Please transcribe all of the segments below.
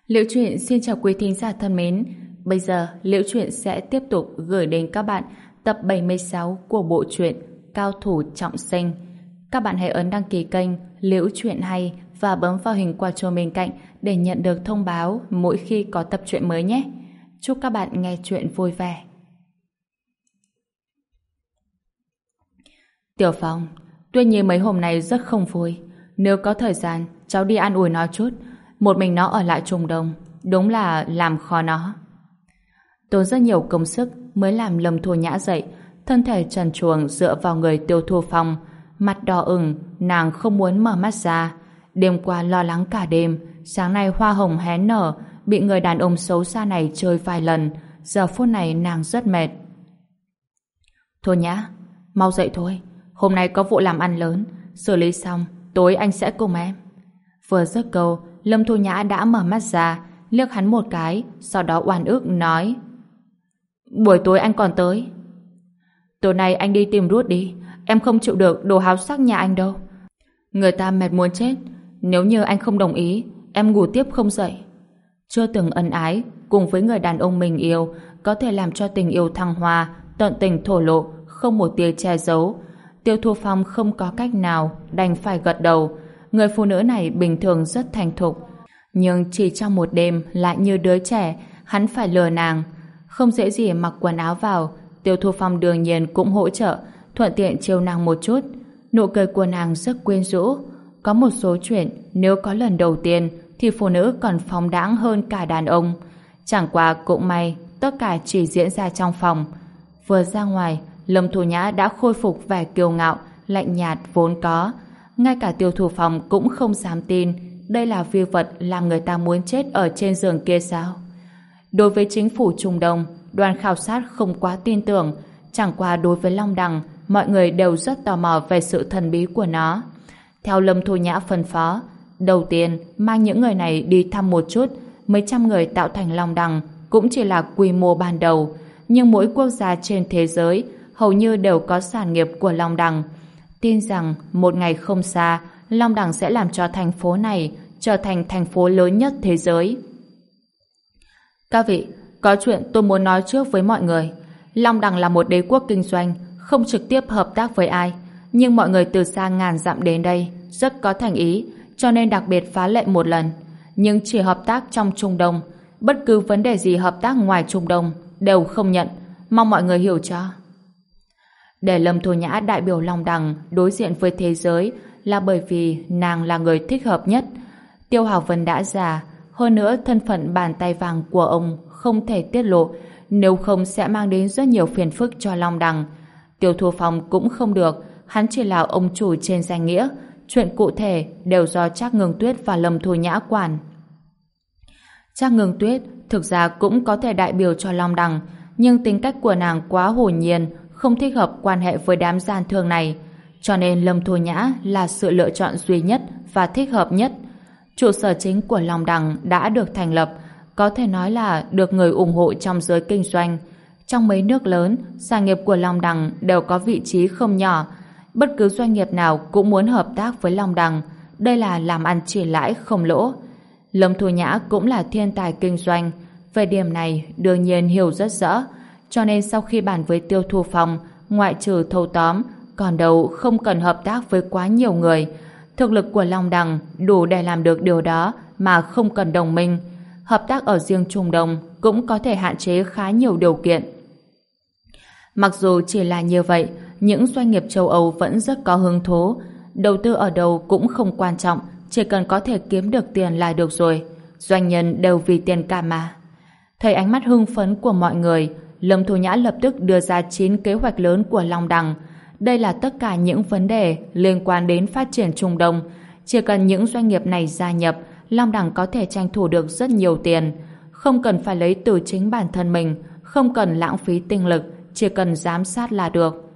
Liễu Chuyện xin chào quý thính giả thân mến. Bây giờ Liễu Chuyện sẽ tiếp tục gửi đến các bạn tập 76 của bộ truyện Cao thủ trọng sinh. Các bạn hãy ấn đăng ký kênh Liễu Chuyện Hay và bấm vào hình quả chuông bên cạnh để nhận được thông báo mỗi khi có tập truyện mới nhé. Chúc các bạn nghe truyện vui vẻ. Tiểu Phong, tuy nhiên mấy hôm nay rất không vui. Nếu có thời gian, cháu đi an ủi nó chút. Một mình nó ở lại Trung Đông, đúng là làm khó nó. Tốn rất nhiều công sức mới làm Lâm Thu Nhã dậy, thân thể trần truồng dựa vào người Tiêu Thu Phong, mặt đỏ ửng, nàng không muốn mở mắt ra. Đêm qua lo lắng cả đêm, sáng nay hoa hồng hé nở, bị người đàn ông xấu xa này chơi vài lần, giờ phút này nàng rất mệt. Thôi Nhã, mau dậy thôi, hôm nay có vụ làm ăn lớn, xử lý xong, tối anh sẽ cùng em. Vừa dứt câu, Lâm Thu Nhã đã mở mắt ra, liếc hắn một cái, sau đó oan ức nói: buổi tối anh còn tới. Tối nay anh đi tìm Ruth đi, em không chịu được đồ háo sắc nhà anh đâu. Người ta mệt muốn chết, nếu như anh không đồng ý, em ngủ tiếp không dậy. Chưa từng ân ái, cùng với người đàn ông mình yêu, có thể làm cho tình yêu thăng hoa, tận tình thổ lộ, không một tia che giấu. Tiêu Thu Phong không có cách nào, đành phải gật đầu. Người phụ nữ này bình thường rất thành thục, nhưng chỉ trong một đêm lại như đứa trẻ, hắn phải lừa nàng. Không dễ gì mặc quần áo vào, Tiêu Thu Phong đương nhiên cũng hỗ trợ, thuận tiện trêu nàng một chút. Nụ cười của nàng rất quyến rũ. Có một số chuyện, nếu có lần đầu tiên, thì phụ nữ còn phóng đãng hơn cả đàn ông. Chẳng qua cũng may, tất cả chỉ diễn ra trong phòng. Vừa ra ngoài, Lâm Thu Nhã đã khôi phục vẻ kiêu ngạo, lạnh nhạt vốn có. Ngay cả Tiêu Thu Phong cũng không dám tin đây là vi vật làm người ta muốn chết ở trên giường kia sao. Đối với chính phủ Trung Đông, đoàn khảo sát không quá tin tưởng, chẳng qua đối với Long Đằng, mọi người đều rất tò mò về sự thần bí của nó. Theo Lâm Thu Nhã phân phó, đầu tiên mang những người này đi thăm một chút. Mấy trăm người tạo thành Long Đằng cũng chỉ là quy mô ban đầu, nhưng mỗi quốc gia trên thế giới hầu như đều có sản nghiệp của Long Đằng. Tin rằng một ngày không xa, Long Đằng sẽ làm cho thành phố này trở thành thành phố lớn nhất thế giới. Các vị, có chuyện tôi muốn nói trước với mọi người. Long Đằng là một đế quốc kinh doanh, không trực tiếp hợp tác với ai, nhưng mọi người từ xa ngàn dặm đến đây rất có thành ý, cho nên đặc biệt phá lệ một lần. Nhưng chỉ hợp tác trong Trung Đông, bất cứ vấn đề gì hợp tác ngoài Trung Đông đều không nhận, mong mọi người hiểu cho. Để Lâm Thu Nhã đại biểu Long Đằng đối diện với thế giới là bởi vì nàng là người thích hợp nhất. Tiêu Hào Vân đã già, hơn nữa thân phận bàn tay vàng của ông không thể tiết lộ, nếu không sẽ mang đến rất nhiều phiền phức cho Long Đằng. Tiêu Thu Phong cũng không được, hắn chỉ là ông chủ trên danh nghĩa, chuyện cụ thể đều do Trác Ngưng Tuyết và Lâm Thu Nhã quản. Trác Ngưng Tuyết thực ra cũng có thể đại biểu cho Long Đằng, nhưng tính cách của nàng quá hồn nhiên, không thích hợp quan hệ với đám gian thương này, cho nên Lâm Thu Nhã là sự lựa chọn duy nhất và thích hợp nhất. Trụ sở chính của Long Đằng đã được thành lập, có thể nói là được người ủng hộ trong giới kinh doanh. Trong mấy nước lớn, sản nghiệp của Long Đằng đều có vị trí không nhỏ. Bất cứ doanh nghiệp nào cũng muốn hợp tác với Long Đằng. Đây là làm ăn chỉ lãi không lỗ. Lâm Thu Nhã cũng là thiên tài kinh doanh. Về điểm này đương nhiên hiểu rất rõ. Cho nên sau khi bàn với Tiêu Thu Phong, ngoại trừ thâu tóm, còn đâu không cần hợp tác với quá nhiều người. Thực lực của Long Đằng đủ để làm được điều đó mà không cần đồng minh. Hợp tác ở riêng Trung Đông cũng có thể hạn chế khá nhiều điều kiện. Mặc dù chỉ là như vậy, những doanh nghiệp châu Âu vẫn rất có hứng thú. Đầu tư ở đâu cũng không quan trọng, chỉ cần có thể kiếm được tiền là được rồi. Doanh nhân đều vì tiền cả mà. Thấy ánh mắt hưng phấn của mọi người, Lâm Thu Nhã lập tức đưa ra 9 kế hoạch lớn của Long Đằng. Đây là tất cả những vấn đề liên quan đến phát triển Trung Đông. Chỉ cần những doanh nghiệp này gia nhập, Long Đằng có thể tranh thủ được rất nhiều tiền. Không cần phải lấy từ chính bản thân mình, không cần lãng phí tinh lực, chỉ cần giám sát là được.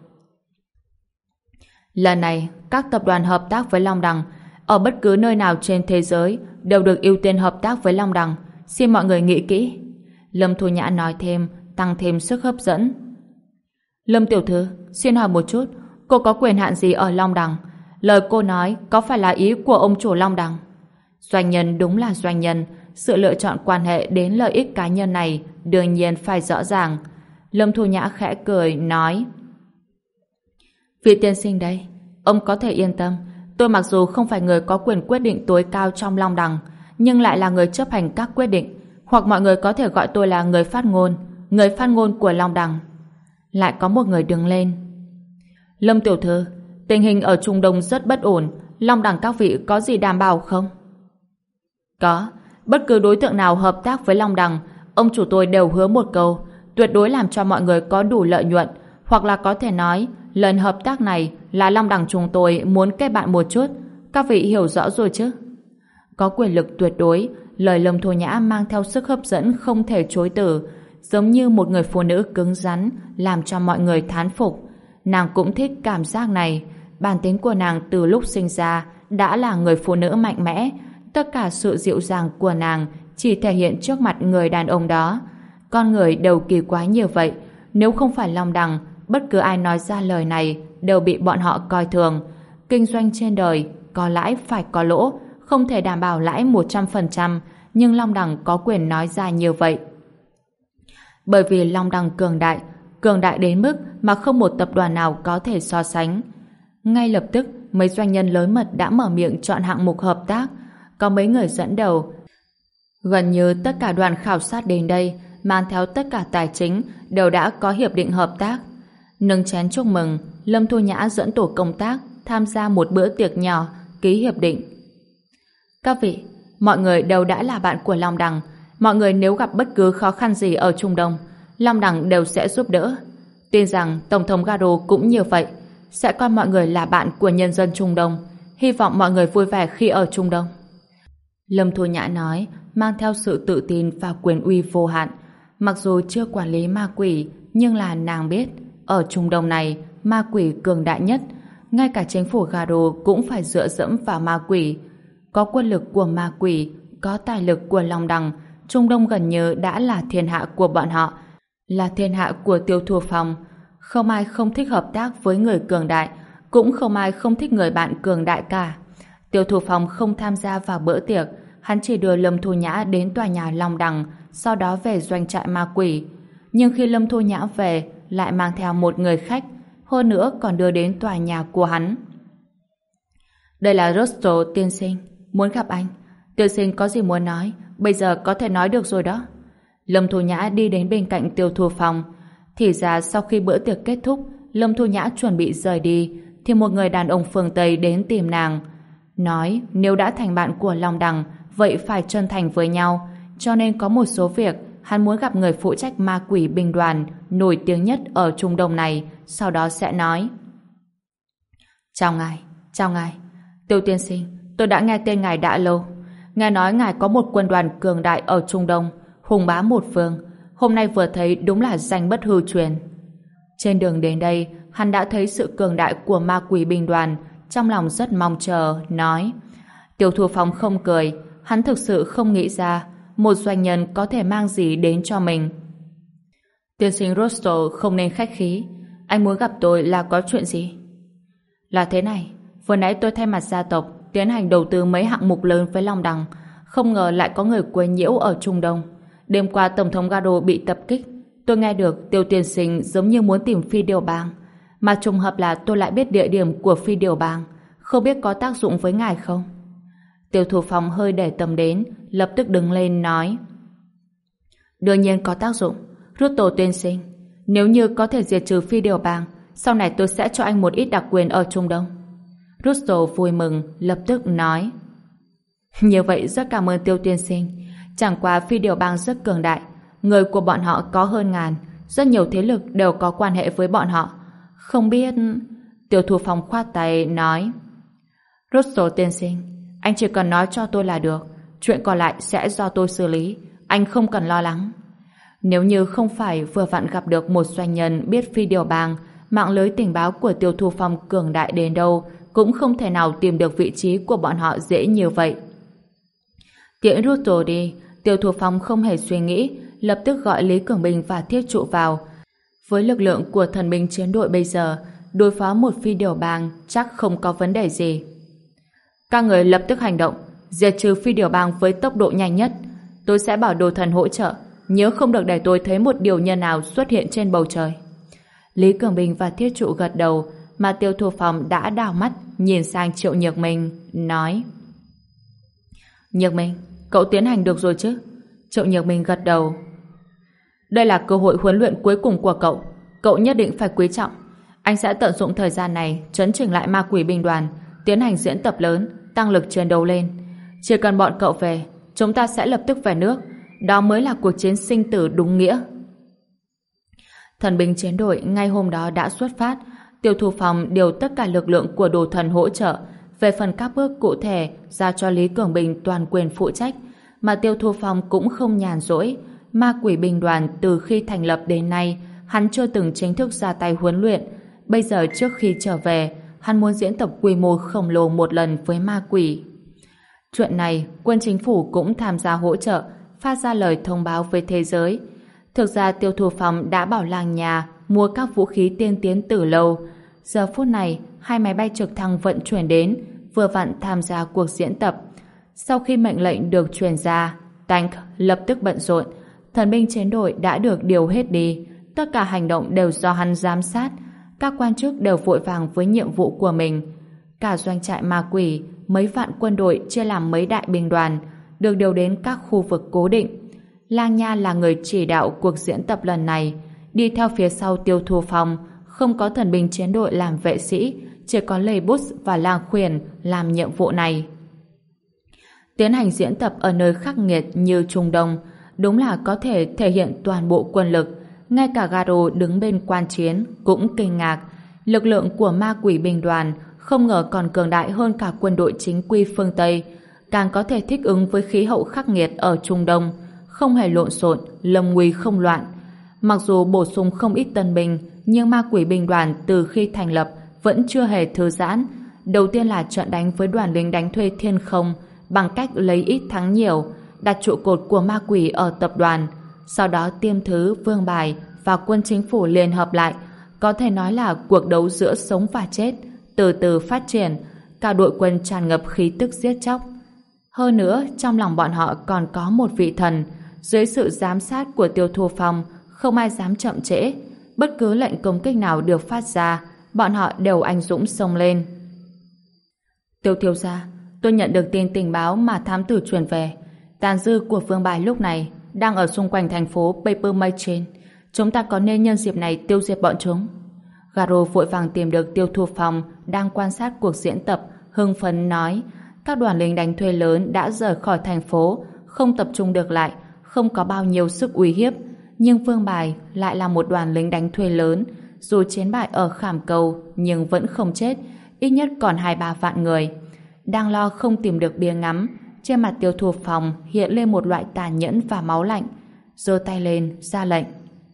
Lần này, các tập đoàn hợp tác với Long Đằng ở bất cứ nơi nào trên thế giới đều được ưu tiên hợp tác với Long Đằng. Xin mọi người nghĩ kỹ. Lâm Thu Nhã nói thêm, tăng thêm sức hấp dẫn. Lâm tiểu thư, xin hỏi một chút, cô có quyền hạn gì ở Long Đằng? Lời cô nói có phải là ý của ông chủ Long Đằng? Doanh nhân đúng là doanh nhân, sự lựa chọn quan hệ đến lợi ích cá nhân này đương nhiên phải rõ ràng. Lâm Thu Nhã khẽ cười, nói: Vị tiên sinh đây, ông có thể yên tâm, tôi mặc dù không phải người có quyền quyết định tối cao trong Long Đằng, nhưng lại là người chấp hành các quyết định, hoặc mọi người có thể gọi tôi là người phát ngôn của Long Đằng. Lại có một người đứng lên: Lâm tiểu thư, tình hình ở Trung Đông rất bất ổn, Long Đằng các vị có gì đảm bảo không? Có, bất cứ đối tượng nào hợp tác với Long Đằng, ông chủ tôi đều hứa một câu, tuyệt đối làm cho mọi người có đủ lợi nhuận, hoặc là có thể nói, lần hợp tác này là Long Đằng chúng tôi muốn kết bạn một chút, các vị hiểu rõ rồi chứ? Có quyền lực tuyệt đối, lời Lâm Thu Nhã mang theo sức hấp dẫn không thể chối từ, giống như một người phụ nữ cứng rắn, làm cho mọi người thán phục. Nàng cũng thích cảm giác này, bản tính của nàng từ lúc sinh ra đã là người phụ nữ mạnh mẽ, tất cả sự dịu dàng của nàng chỉ thể hiện trước mặt người đàn ông đó. Con người đều kỳ quái như vậy, nếu không phải Long Đằng, bất cứ ai nói ra lời này đều bị bọn họ coi thường. Kinh doanh trên đời, có lãi phải có lỗ, không thể đảm bảo lãi 100%, nhưng Long Đằng có quyền nói ra như vậy. Bởi vì Long Đằng cường đại đến mức mà không một tập đoàn nào có thể so sánh. Ngay lập tức, mấy doanh nhân lớn mật đã mở miệng chọn hạng mục hợp tác, có mấy người dẫn đầu. Gần như tất cả đoàn khảo sát đến đây, mang theo tất cả tài chính, đều đã có hiệp định hợp tác. Nâng chén chúc mừng, Lâm Thu Nhã dẫn tổ công tác tham gia một bữa tiệc nhỏ, ký hiệp định. Các vị, mọi người đều đã là bạn của Long Đằng, mọi người nếu gặp bất cứ khó khăn gì ở Trung Đông, Long Đằng đều sẽ giúp đỡ. Tin rằng Tổng thống Garo cũng như vậy, sẽ coi mọi người là bạn của nhân dân Trung Đông, hy vọng mọi người vui vẻ khi ở Trung Đông. Lâm Thu Nhã nói, mang theo sự tự tin và quyền uy vô hạn. Mặc dù chưa quản lý ma quỷ, nhưng là nàng biết, ở Trung Đông này, ma quỷ cường đại nhất, ngay cả chính phủ Garo cũng phải dựa dẫm vào ma quỷ. Có quân lực của ma quỷ, có tài lực của Long Đằng, Trung Đông gần như đã là thiên hạ của bọn họ, là thiên hạ của Tiêu Thu Phong. Không ai không thích hợp tác với người cường đại, cũng không ai không thích người bạn cường đại cả. Tiêu Thu Phong không tham gia vào bữa tiệc, hắn chỉ đưa Lâm Thu Nhã đến tòa nhà Long Đằng, sau đó về doanh trại ma quỷ. Nhưng khi Lâm Thu Nhã về, lại mang theo một người khách, hơn nữa còn đưa đến tòa nhà của hắn. Đây là Rosto tiên sinh, muốn gặp anh. Tiên sinh có gì muốn nói, bây giờ có thể nói được rồi đó. Lâm Thu Nhã đi đến bên cạnh Tiêu Thu Phong. Thì ra sau khi bữa tiệc kết thúc, Lâm Thu Nhã chuẩn bị rời đi, thì một người đàn ông phương Tây đến tìm nàng. Nói nếu đã thành bạn của Long Đằng, vậy phải chân thành với nhau, cho nên có một số việc hắn muốn gặp người phụ trách ma quỷ binh đoàn nổi tiếng nhất ở Trung Đông này, sau đó sẽ nói. Chào ngài, Tiêu tiên sinh, tôi đã nghe tên ngài đã lâu. Nghe nói ngài có một quân đoàn cường đại ở Trung Đông, hùng bá một phương. Hôm nay vừa thấy đúng là danh bất hư truyền. Trên đường đến đây, hắn đã thấy sự cường đại của ma quỷ binh đoàn, trong lòng rất mong chờ, nói. Tiêu Thu Phong không cười, hắn thực sự không nghĩ ra một doanh nhân có thể mang gì đến cho mình. Tiên sinh Rosto không nên khách khí, anh muốn gặp tôi là có chuyện gì? Là thế này, vừa nãy tôi thay mặt gia tộc tiến hành đầu tư mấy hạng mục lớn với Long Đằng, không ngờ lại có người quấy nhiễu ở Trung Đông. Đêm qua Tổng thống Garo bị tập kích, tôi nghe được Tiêu tiên sinh giống như muốn tìm Phi Điều Bang, mà trùng hợp là tôi lại biết địa điểm của Phi Điều Bang, không biết có tác dụng với ngài không? Tiêu Thu Phong hơi để tâm đến, lập tức đứng lên nói. Đương nhiên có tác dụng, Ruto tiên sinh, nếu như có thể diệt trừ Phi Điều Bang, sau này tôi sẽ cho anh một ít đặc quyền ở Trung Đông. Ruto vui mừng, lập tức nói. Như vậy rất cảm ơn Tiêu tiên sinh. Chẳng qua Phi Điều Bang rất cường đại, người của bọn họ có hơn ngàn, rất nhiều thế lực đều có quan hệ với bọn họ. Không biết... Tiêu Thu Phong khoát tay nói. Ruto tiên sinh, anh chỉ cần nói cho tôi là được, chuyện còn lại sẽ do tôi xử lý, anh không cần lo lắng. Nếu như không phải vừa vặn gặp được một doanh nhân biết Phi Điều Bang, mạng lưới tình báo của Tiêu Thu Phong cường đại đến đâu cũng không thể nào tìm được vị trí của bọn họ dễ như vậy. Tiễn Ruto đi, Tiêu Thu Phong không hề suy nghĩ, lập tức gọi Lý Cường Bình và Thiết Trụ vào. Với lực lượng của thần binh chiến đội bây giờ, đối phó một Phi Điều Bang chắc không có vấn đề gì. Các người lập tức hành động, diệt trừ Phi Điều Bang với tốc độ nhanh nhất. Tôi sẽ bảo đồ thần hỗ trợ, nhớ không được để tôi thấy một điều nhân nào xuất hiện trên bầu trời. Lý Cường Bình và Thiết Trụ gật đầu, mà Tiêu Thu Phong đã đảo mắt nhìn sang Triệu Nhược Minh, nói: Nhược Minh, cậu tiến hành được rồi chứ? Triệu Nhược Minh gật đầu. Đây là cơ hội huấn luyện cuối cùng của cậu, cậu nhất định phải quý trọng. Anh sẽ tận dụng thời gian này chấn chỉnh lại ma quỷ binh đoàn, tiến hành diễn tập lớn, tăng lực chiến đấu lên. Chỉ cần bọn cậu về, chúng ta sẽ lập tức về nước. Đó mới là cuộc chiến sinh tử đúng nghĩa. Thần binh chiến đội ngay hôm đó đã xuất phát. Tiêu Thu Phong điều tất cả lực lượng của đồ thần hỗ trợ. Về phần các bước cụ thể giao cho Lý Cường Bình toàn quyền phụ trách. Mà Tiêu Thu Phong cũng không nhàn rỗi. Ma quỷ binh đoàn từ khi thành lập đến nay, hắn chưa từng chính thức ra tay huấn luyện. Bây giờ trước khi trở về, hắn muốn diễn tập quy mô khổng lồ một lần với ma quỷ. Chuyện này, quân chính phủ cũng tham gia hỗ trợ, phát ra lời thông báo với thế giới. Thực ra Tiêu Thu Phong đã bảo làng nhà mua các vũ khí tiên tiến từ lâu. Giờ phút này, 2 máy bay trực thăng vận chuyển đến, vừa vặn tham gia cuộc diễn tập. Sau khi mệnh lệnh được truyền ra, Tank lập tức bận rộn. Thần binh chiến đội đã được điều hết đi. Tất cả hành động đều do hắn giám sát. Các quan chức đều vội vàng với nhiệm vụ của mình. Cả doanh trại ma quỷ, mấy vạn quân đội chia làm mấy đại binh đoàn, được điều đến các khu vực cố định. Lang Nha là người chỉ đạo cuộc diễn tập lần này. Đi theo phía sau Tiêu Thu Phong, không có thần binh chiến đội làm vệ sĩ, chỉ có Lê Bút và Lang Khuyển làm nhiệm vụ này. Tiến hành diễn tập ở nơi khắc nghiệt như Trung Đông, đúng là có thể thể hiện toàn bộ quân lực. Ngay cả Garo đứng bên quan chiến cũng kinh ngạc. Lực lượng của ma quỷ binh đoàn không ngờ còn cường đại hơn cả quân đội chính quy phương Tây, càng có thể thích ứng với khí hậu khắc nghiệt ở Trung Đông, không hề lộn xộn, lâm nguy không loạn. Mặc dù bổ sung không ít tân binh, nhưng ma quỷ binh đoàn từ khi thành lập vẫn chưa hề thư giãn. Đầu tiên là trận đánh với đoàn lính đánh thuê Thiên Không bằng cách lấy ít thắng nhiều, đặt trụ cột của ma quỷ ở tập đoàn. Sau đó Tiêm Thứ, Vương Bài và quân chính phủ liên hợp lại, có thể nói là cuộc đấu giữa sống và chết, từ từ phát triển. Cả đội quân tràn ngập khí tức giết chóc. Hơn nữa, trong lòng bọn họ còn có một vị thần. Dưới sự giám sát của Tiêu Thu Phong, không ai dám chậm trễ. Bất cứ lệnh công kích nào được phát ra, bọn họ đều anh dũng xông lên. Tiêu thiếu gia, tôi nhận được tin tình báo mà thám tử truyền về. Tàn dư của Vương Bài lúc này đang ở xung quanh thành phố Paper Machine. Chúng ta có nên nhân dịp này tiêu diệt bọn chúng? Garo vội vàng tìm được Tiêu Thu Phong đang quan sát cuộc diễn tập, hưng phấn nói: các đoàn lính đánh thuê lớn đã rời khỏi thành phố, không tập trung được lại, không có bao nhiêu sức uy hiếp. Nhưng Vương Bài lại là một đoàn lính đánh thuê lớn, dù chiến bại ở Khảm Cầu nhưng vẫn không chết, ít nhất còn 2-3 vạn người. Đang lo không tìm được bia ngắm, trên mặt Tiêu Thu Phong hiện lên một loại tàn nhẫn và máu lạnh, giơ tay lên ra lệnh: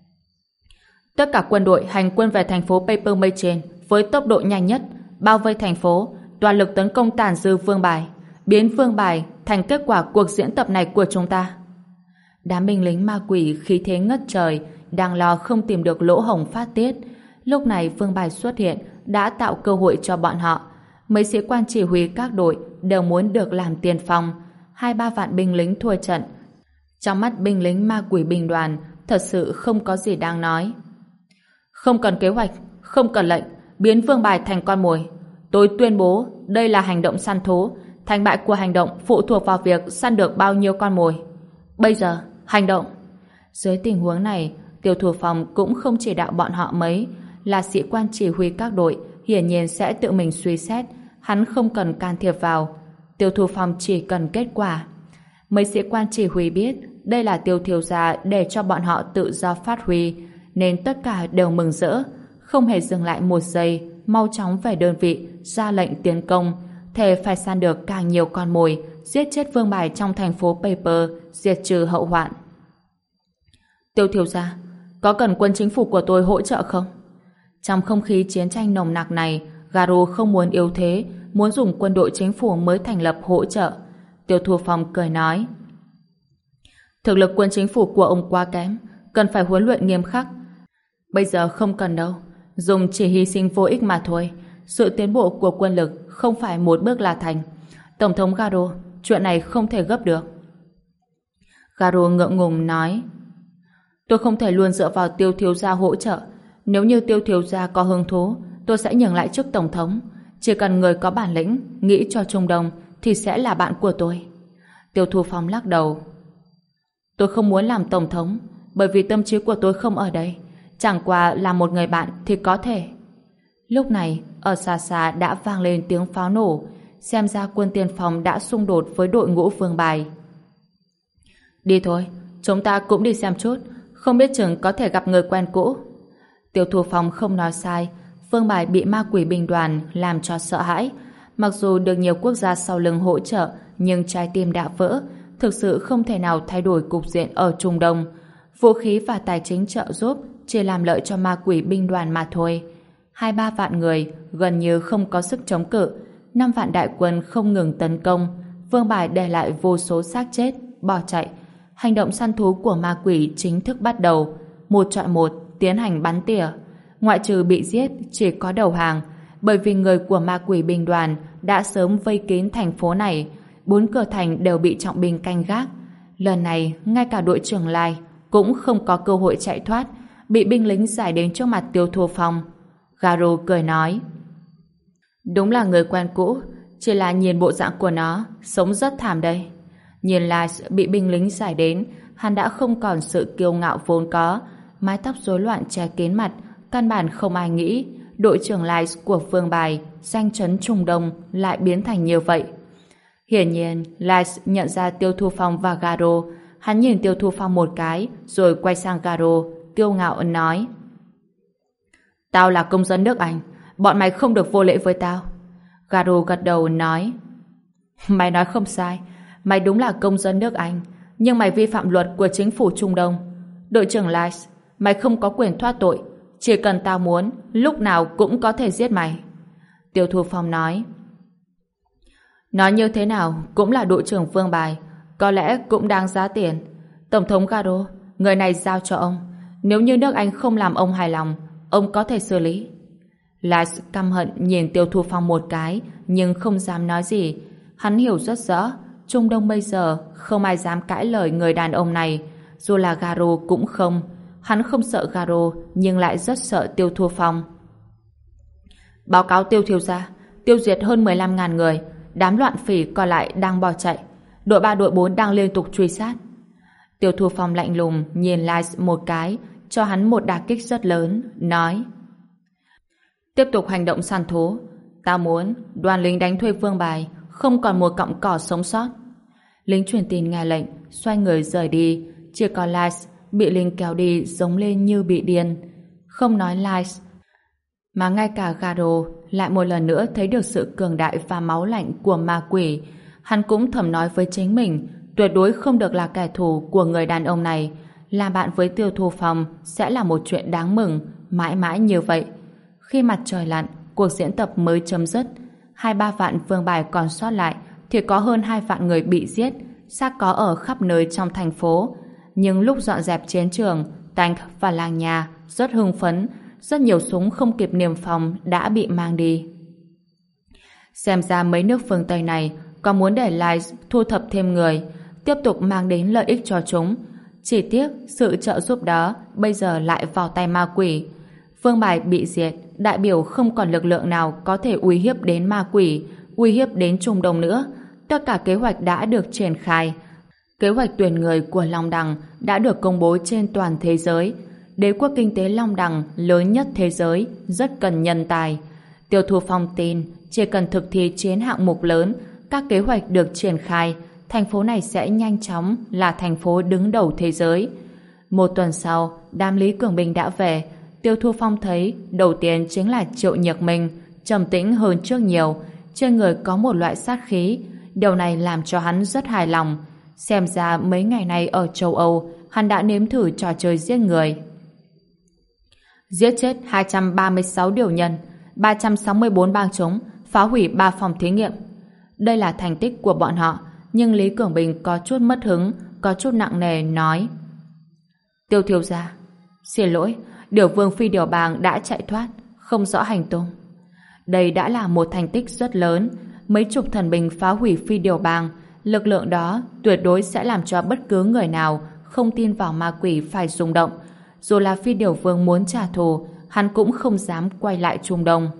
tất cả quân đội hành quân về thành phố Paper Machine với tốc độ nhanh nhất, bao vây thành phố, toàn lực tấn công tàn dư Vương Bài, biến Vương Bài thành kết quả cuộc diễn tập này của chúng ta. Đám binh lính ma quỷ khí thế ngất trời, đang lo không tìm được lỗ hổng phát tiết. Lúc này Vương Bài xuất hiện đã tạo cơ hội cho bọn họ. Mấy sĩ quan chỉ huy các đội đều muốn được làm tiên phong. 2-3 vạn binh lính thua trận. Trong mắt binh lính ma quỷ binh đoàn thật sự không có gì đáng nói. Không cần kế hoạch, không cần lệnh, biến Vương Bài thành con mồi. Tôi tuyên bố đây là hành động săn thú. Thành bại của hành động phụ thuộc vào việc săn được bao nhiêu con mồi. Bây giờ, hành động! Dưới tình huống này, Tiêu Thu Phong cũng không chỉ đạo bọn họ mấy. Là sĩ quan chỉ huy các đội, hiển nhiên sẽ tự mình suy xét. Hắn không cần can thiệp vào. Tiêu Thu Phong chỉ cần kết quả. Mấy sĩ quan chỉ huy biết đây là Tiêu thiếu gia để cho bọn họ tự do phát huy, nên tất cả đều mừng rỡ, không hề dừng lại một giây, mau chóng về đơn vị ra lệnh tiến công, thề phải săn được càng nhiều con mồi, giết chết Vương Bài trong thành phố Paper, diệt trừ hậu hoạn. Tiêu thiếu gia, có cần quân chính phủ của tôi hỗ trợ không? Trong không khí chiến tranh nồng nặc này, Garo không muốn yếu thế, muốn dùng quân đội chính phủ mới thành lập hỗ trợ. Tiêu Thu Phong cười nói: thực lực quân chính phủ của ông quá kém, cần phải huấn luyện nghiêm khắc. Bây giờ không cần đâu, dùng chỉ hy sinh vô ích mà thôi. Sự tiến bộ của quân lực không phải một bước là thành. Tổng thống Garo, chuyện này không thể gấp được. Garo ngượng ngùng nói: tôi không thể luôn dựa vào Tiêu thiếu gia hỗ trợ. Nếu như Tiêu thiếu gia có hứng thú, tôi sẽ nhường lại chức tổng thống. Chỉ cần người có bản lĩnh, nghĩ cho Trung Đông thì sẽ là bạn của tôi. Tiêu Thu Phong lắc đầu: tôi không muốn làm tổng thống, bởi vì tâm trí của tôi không ở đây. Chẳng qua là một người bạn thì có thể. Lúc này, ở xa xa đã vang lên tiếng pháo nổ. Xem ra quân tiên phong đã xung đột với đội ngũ Vương Bài. Đi thôi, chúng ta cũng đi xem chút, không biết chừng có thể gặp người quen cũ. Tiêu Thu Phong không nói sai. Vương Bài bị ma quỷ binh đoàn làm cho sợ hãi. Mặc dù được nhiều quốc gia sau lưng hỗ trợ, nhưng trái tim đã vỡ, thực sự không thể nào thay đổi cục diện ở Trung Đông. Vũ khí và tài chính trợ giúp chỉ làm lợi cho ma quỷ binh đoàn mà thôi. 2-3 vạn người gần như không có sức chống cự. 5 vạn đại quân không ngừng tấn công. Vương Bài để lại vô số xác chết, bỏ chạy. Hành động săn thú của ma quỷ chính thức bắt đầu. Một chọi một, tiến hành bắn tỉa. Ngoại trừ bị giết, chỉ có đầu hàng. Bởi vì người của ma quỷ binh đoàn đã sớm vây kín thành phố này. 4 cửa thành đều bị trọng binh canh gác. Lần này, ngay cả đội trưởng Lai cũng không có cơ hội chạy thoát, bị binh lính giải đến trước mặt Tiêu Thu Phong. Garo cười nói: đúng là người quen cũ, chỉ là nhìn bộ dạng của nó sống rất thảm đây. Nhìn Lai bị binh lính giải đến, hắn đã không còn sự kiêu ngạo vốn có, mái tóc rối loạn che kín mặt, căn bản không ai nghĩ đội trưởng Lai của Vương Bài, danh chấn Trung Đông lại biến thành như vậy. Hiển nhiên, Lai nhận ra Tiêu Thu Phong và Garo. Hắn nhìn Tiêu Thu Phong một cái, rồi quay sang Garo, kiêu ngạo nói: tao là công dân nước Anh, bọn mày không được vô lễ với tao. Garo gật đầu nói: mày nói không sai, mày đúng là công dân nước Anh, nhưng mày vi phạm luật của chính phủ Trung Đông. Đội trưởng Lai, mày không có quyền thoát tội, chỉ cần tao muốn, lúc nào cũng có thể giết mày. Tiêu Thu Phong nói: nói như thế nào cũng là đội trưởng Vương Bài, có lẽ cũng đáng giá tiền. Tổng thống Garo, người này giao cho ông. Nếu như nước Anh không làm ông hài lòng, ông có thể xử lý. Lai căm hận nhìn Tiêu Thu Phong một cái, nhưng không dám nói gì. Hắn hiểu rất rõ, Trung Đông bây giờ không ai dám cãi lời người đàn ông này. Dù là Garo cũng không. Hắn không sợ Garo, nhưng lại rất sợ Tiêu Thu Phong. Báo cáo Tiêu thiếu gia, tiêu diệt hơn 15.000 người. Đám loạn phỉ còn lại đang bỏ chạy. Đội 3 đội 4 đang liên tục truy sát. Tiêu Thu Phong lạnh lùng nhìn Lai một cái, cho hắn một đả kích rất lớn, nói: tiếp tục hành động săn thú. Tao muốn đoàn lính đánh thuê Vương Bài không còn một cọng cỏ sống sót. Lính truyền tin nghe lệnh, xoay người rời đi. Chỉ còn Lai bị lính kéo đi giống lên như bị điên. Không nói Lai, mà ngay cả Garo lại một lần nữa thấy được sự cường đại và máu lạnh của ma quỷ. Hắn cũng thầm nói với chính mình, tuyệt đối không được là kẻ thù của người đàn ông này. Làm bạn với Tiêu Thu Phong sẽ là một chuyện đáng mừng, mãi mãi như vậy. Khi mặt trời lặn, cuộc diễn tập mới chấm dứt. 2-3 vạn Vương Bài còn sót lại thì có hơn 2 vạn người bị giết, xác có ở khắp nơi trong thành phố. Nhưng lúc dọn dẹp chiến trường, Tank và làng nhà rất hưng phấn. Rất nhiều súng không kịp niêm phong đã bị mang đi. Xem ra mấy nước phương Tây này có muốn để Lai thu thập thêm người, tiếp tục mang đến lợi ích cho chúng. Chỉ tiếc sự trợ giúp đó bây giờ lại vào tay ma quỷ. Vương Bài bị diệt, đại biểu không còn lực lượng nào có thể uy hiếp đến ma quỷ, uy hiếp đến Trung Đông nữa. Tất cả kế hoạch đã được triển khai. Kế hoạch tuyển người của Long Đằng đã được công bố trên toàn thế giới. Đế quốc kinh tế Long Đằng lớn nhất thế giới, rất cần nhân tài. Tiêu Thu Phong tin, chỉ cần thực thi chiến hạng mục lớn, các kế hoạch được triển khai, thành phố này sẽ nhanh chóng là thành phố đứng đầu thế giới. Một tuần sau, đám Lý Cường Bình đã về. Tiêu Thu Phong thấy đầu tiên chính là Triệu Nhược Minh, trầm tĩnh hơn trước nhiều, trên người có một loại sát khí. Điều này làm cho hắn rất hài lòng. Xem ra mấy ngày nay ở châu Âu, hắn đã nếm thử trò chơi giết người. Giết chết 236 điều nhân, 364 bang chúng, phá hủy 3 phòng thí nghiệm. Đây là thành tích của bọn họ, nhưng Lý Cường Bình có chút mất hứng, có chút nặng nề nói: Tiêu thiếu gia, xin lỗi, điều vương phi điều bang đã chạy thoát, không rõ hành tung. Đây đã là một thành tích rất lớn. Mấy chục thần binh phá hủy phi điều bang lực lượng đó tuyệt đối sẽ làm cho bất cứ người nào không tin vào ma quỷ phải rung động. Dù là Phi Điểu Vương muốn trả thù, hắn cũng không dám quay lại Trung Đông.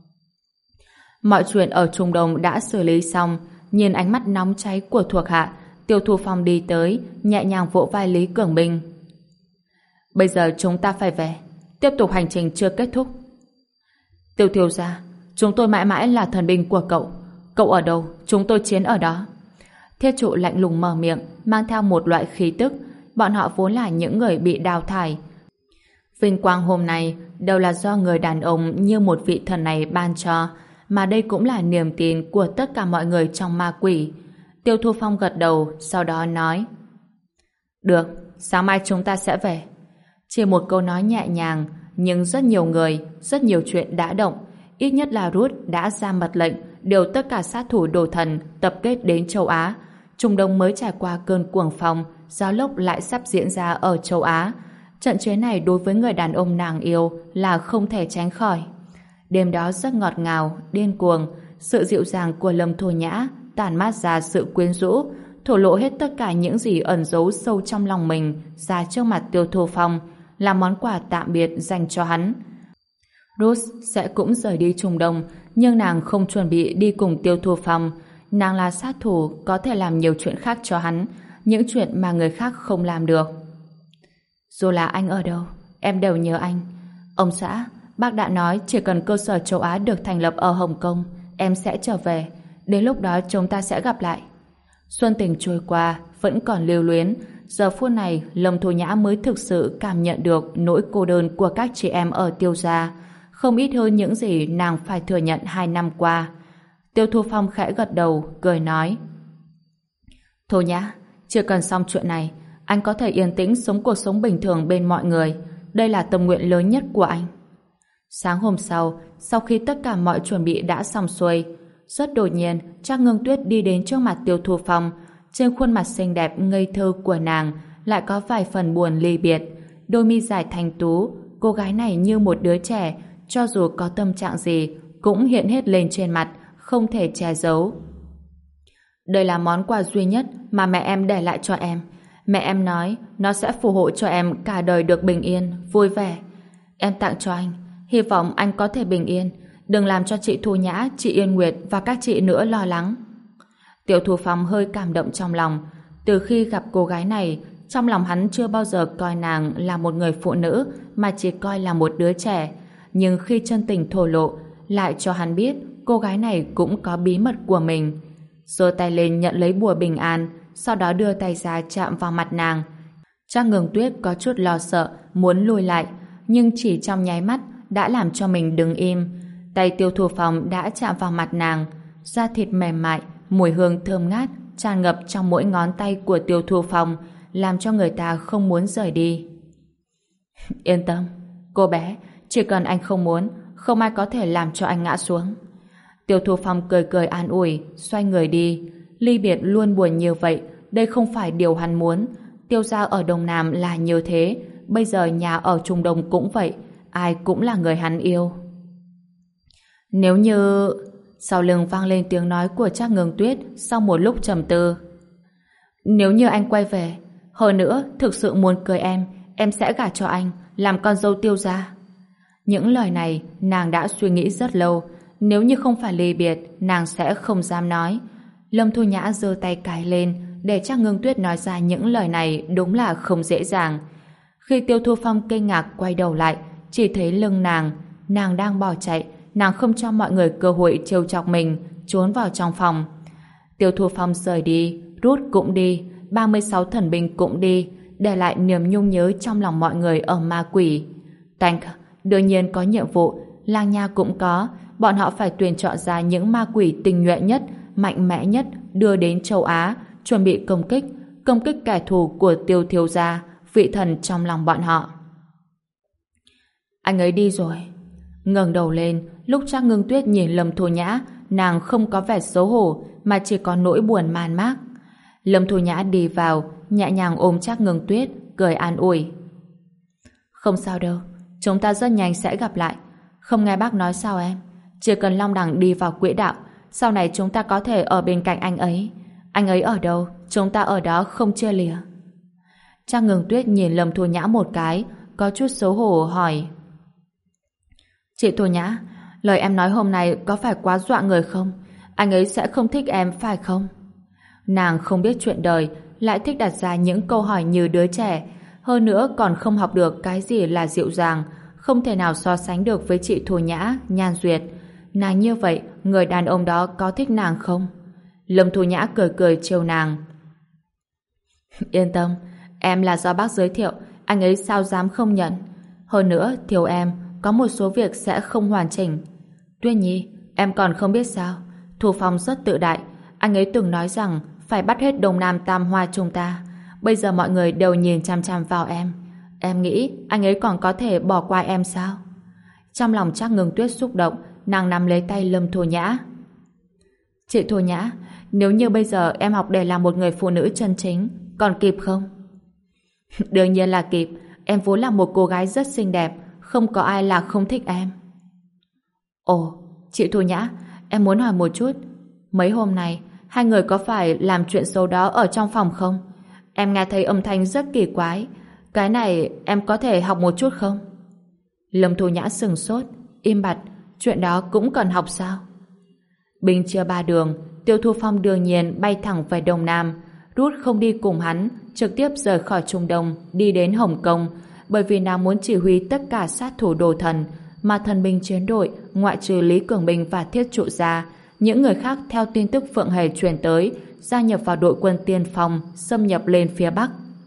Mọi chuyện ở Trung Đông đã xử lý xong, nhìn ánh mắt nóng cháy của thuộc hạ, Tiêu Thu Phong đi tới, nhẹ nhàng vỗ vai Lý Cường Minh. Bây giờ chúng ta phải về, tiếp tục hành trình chưa kết thúc. Tiêu thiếu gia, chúng tôi mãi mãi là thần binh của cậu. Cậu ở đâu, chúng tôi chiến ở đó. Thiết trụ lạnh lùng mở miệng, mang theo một loại khí tức. Bọn họ vốn là những người bị đào thải. Vinh quang hôm nay đều là do người đàn ông như một vị thần này ban cho, mà đây cũng là niềm tin của tất cả mọi người trong ma quỷ. Tiêu Thu Phong gật đầu, sau đó nói: Được, sáng mai chúng ta sẽ về. Chỉ một câu nói nhẹ nhàng, nhưng rất nhiều người, rất nhiều chuyện đã động. Ít nhất là Rút đã ra mật lệnh điều tất cả sát thủ đồ thần tập kết đến châu Á. Trung Đông mới trải qua cơn cuồng phong, gió lốc lại sắp diễn ra ở châu Á. Trận chiến này đối với người đàn ông nàng yêu là không thể tránh khỏi. Đêm đó rất ngọt ngào, điên cuồng, sự dịu dàng của Lâm Thổ Nhã tản mát ra sự quyến rũ, thổ lộ hết tất cả những gì ẩn giấu sâu trong lòng mình ra trước mặt Tiêu Thu Phong, là món quà tạm biệt dành cho hắn. Rose sẽ cũng rời đi Trung Đông, nhưng nàng không chuẩn bị đi cùng Tiêu Thu Phong. Nàng là sát thủ, có thể làm nhiều chuyện khác cho hắn, những chuyện mà người khác không làm được. Dù là anh ở đâu, em đều nhớ anh. Ông xã, bác đã nói chỉ cần cơ sở châu Á được thành lập ở Hồng Kông, em sẽ trở về. Đến lúc đó chúng ta sẽ gặp lại. Xuân tình trôi qua, vẫn còn lưu luyến. Giờ phút này, Lâm Thu Nhã mới thực sự cảm nhận được nỗi cô đơn của các chị em ở Tiêu gia, không ít hơn những gì nàng phải thừa nhận 2 năm qua. Tiêu Thu Phong khẽ gật đầu, cười nói: Thu Nhã, chưa cần xong chuyện này, anh có thể yên tĩnh sống cuộc sống bình thường bên mọi người. Đây là tâm nguyện lớn nhất của anh. Sáng hôm sau khi tất cả mọi chuẩn bị đã xong xuôi, rất đột nhiên, Trác Ngưng Tuyết đi đến trước mặt Tiêu Thu Phong. Trên khuôn mặt xinh đẹp ngây thơ của nàng lại có vài phần buồn ly biệt. Đôi mi dài thanh tú, cô gái này như một đứa trẻ, cho dù có tâm trạng gì cũng hiện hết lên trên mặt, không thể che giấu. Đây là món quà duy nhất mà mẹ em để lại cho em. Mẹ em nói nó sẽ phù hộ cho em cả đời được bình yên, vui vẻ. Em tặng cho anh, hy vọng anh có thể bình yên, đừng làm cho chị Thu Nhã, chị Yên Nguyệt và các chị nữa lo lắng. Tiêu Thu Phong hơi cảm động trong lòng. Từ khi gặp cô gái này, trong lòng hắn chưa bao giờ coi nàng là một người phụ nữ, mà chỉ coi là một đứa trẻ. Nhưng khi chân tình thổ lộ, lại cho hắn biết cô gái này cũng có bí mật của mình. Giơ tay lên nhận lấy bùa bình an, sau đó đưa tay ra chạm vào mặt nàng. Trác Ngưng Tuyết có chút lo sợ, muốn lùi lại, nhưng chỉ trong nháy mắt đã làm cho mình đứng im. Tay Tiêu Thu Phong đã chạm vào mặt nàng, da thịt mềm mại, mùi hương thơm ngát tràn ngập trong mỗi ngón tay của Tiêu Thu Phong, làm cho người ta không muốn rời đi. Yên tâm, cô bé, chỉ cần anh không muốn, không ai có thể làm cho anh ngã xuống. Tiêu Thu Phong cười cười an ủi, xoay người đi. Ly biệt luôn buồn như vậy, đây không phải điều hắn muốn. Tiêu gia ở Đông Nam là như thế, bây giờ nhà ở Trung Đông cũng vậy, ai cũng là người hắn yêu. Nếu như... Sau lưng vang lên tiếng nói của Trác Ngưng Tuyết sau một lúc trầm tư. Nếu như anh quay về, hơn nữa thực sự muốn cưới em sẽ gả cho anh, làm con dâu Tiêu gia. Những lời này nàng đã suy nghĩ rất lâu. Nếu như không phải ly biệt, nàng sẽ không dám nói. Lâm Thu Nhã giơ tay cài lên để Trác Ngưng Tuyết nói ra những lời này đúng là không dễ dàng. Khi Tiêu Thu Phong kinh ngạc quay đầu lại, chỉ thấy lưng nàng đang bỏ chạy. Nàng không cho mọi người cơ hội trêu chọc mình, trốn vào trong phòng. Tiêu Thu Phong rời đi, Rút cũng đi, 36 thần binh cũng đi, để lại niềm nhung nhớ trong lòng mọi người ở ma quỷ. Tank đương nhiên có nhiệm vụ, Lang Nha cũng có, bọn họ phải tuyển chọn ra những ma quỷ tinh nhuệ nhất, mạnh mẽ nhất, đưa đến châu Á, chuẩn bị công kích kẻ thù của Tiêu thiếu gia, vị thần trong lòng bọn họ. Anh ấy đi rồi. Ngẩng đầu lên, lúc Trác Ngưng Tuyết nhìn Lâm Thu Nhã, nàng không có vẻ xấu hổ, mà chỉ có nỗi buồn man mác. Lâm Thu Nhã đi vào, nhẹ nhàng ôm Trác Ngưng Tuyết, cười an ủi. Không sao đâu, chúng ta rất nhanh sẽ gặp lại. Không nghe bác nói sao em? Chỉ cần Long Đằng đi vào quỹ đạo, sau này chúng ta có thể ở bên cạnh anh ấy. Anh ấy ở đâu, chúng ta ở đó không chia lìa. Trang Ngừng Tuyết nhìn Lâm Thu Nhã một cái, có chút xấu hổ hỏi. Chị Thu Nhã, lời em nói hôm nay có phải quá dọa người không? Anh ấy sẽ không thích em phải không? Nàng không biết chuyện đời, lại thích đặt ra những câu hỏi như đứa trẻ, hơn nữa còn không học được cái gì là dịu dàng, không thể nào so sánh được với chị Thu Nhã, Nhan Duyệt. Nàng như vậy, người đàn ông đó có thích nàng không? Lâm Thu Nhã cười cười trêu nàng. Yên tâm, em là do bác giới thiệu, anh ấy sao dám không nhận. Hơn nữa, thiếu em, có một số việc sẽ không hoàn chỉnh. Tuyết Nhi, em còn không biết sao. Thu Phong rất tự đại, anh ấy từng nói rằng phải bắt hết Đông Nam Tam Hoa chúng ta. Bây giờ mọi người đều nhìn chăm chăm vào em. Em nghĩ anh ấy còn có thể bỏ qua em sao? Trong lòng Trác Ngưng Tuyết xúc động, nàng nắm lấy tay Lâm Thu Nhã. Chị Thu Nhã, nếu như bây giờ em học để làm một người phụ nữ chân chính, còn kịp không? Đương nhiên là kịp, em vốn là một cô gái rất xinh đẹp, không có ai là không thích em. Ồ, chị Thu Nhã, em muốn hỏi một chút, mấy hôm nay hai người có phải làm chuyện xấu đó ở trong phòng không? Em nghe thấy âm thanh rất kỳ quái, cái này em có thể học một chút không? Lâm Thu Nhã sừng sốt, im bặt, chuyện đó cũng cần học sao? Binh chia ba đường, Tiêu Thu Phong đương nhiên bay thẳng về Đông Nam, Rút không đi cùng hắn, trực tiếp rời khỏi Trung Đông, đi đến Hồng Kông, bởi vì nàng muốn chỉ huy tất cả sát thủ đồ thần, mà thần binh chiến đội, ngoại trừ Lý Cường Bình và Thiết Trụ ra, những người khác theo tin tức Phượng Hề truyền tới, gia nhập vào đội quân tiên phong, xâm nhập lên phía Bắc.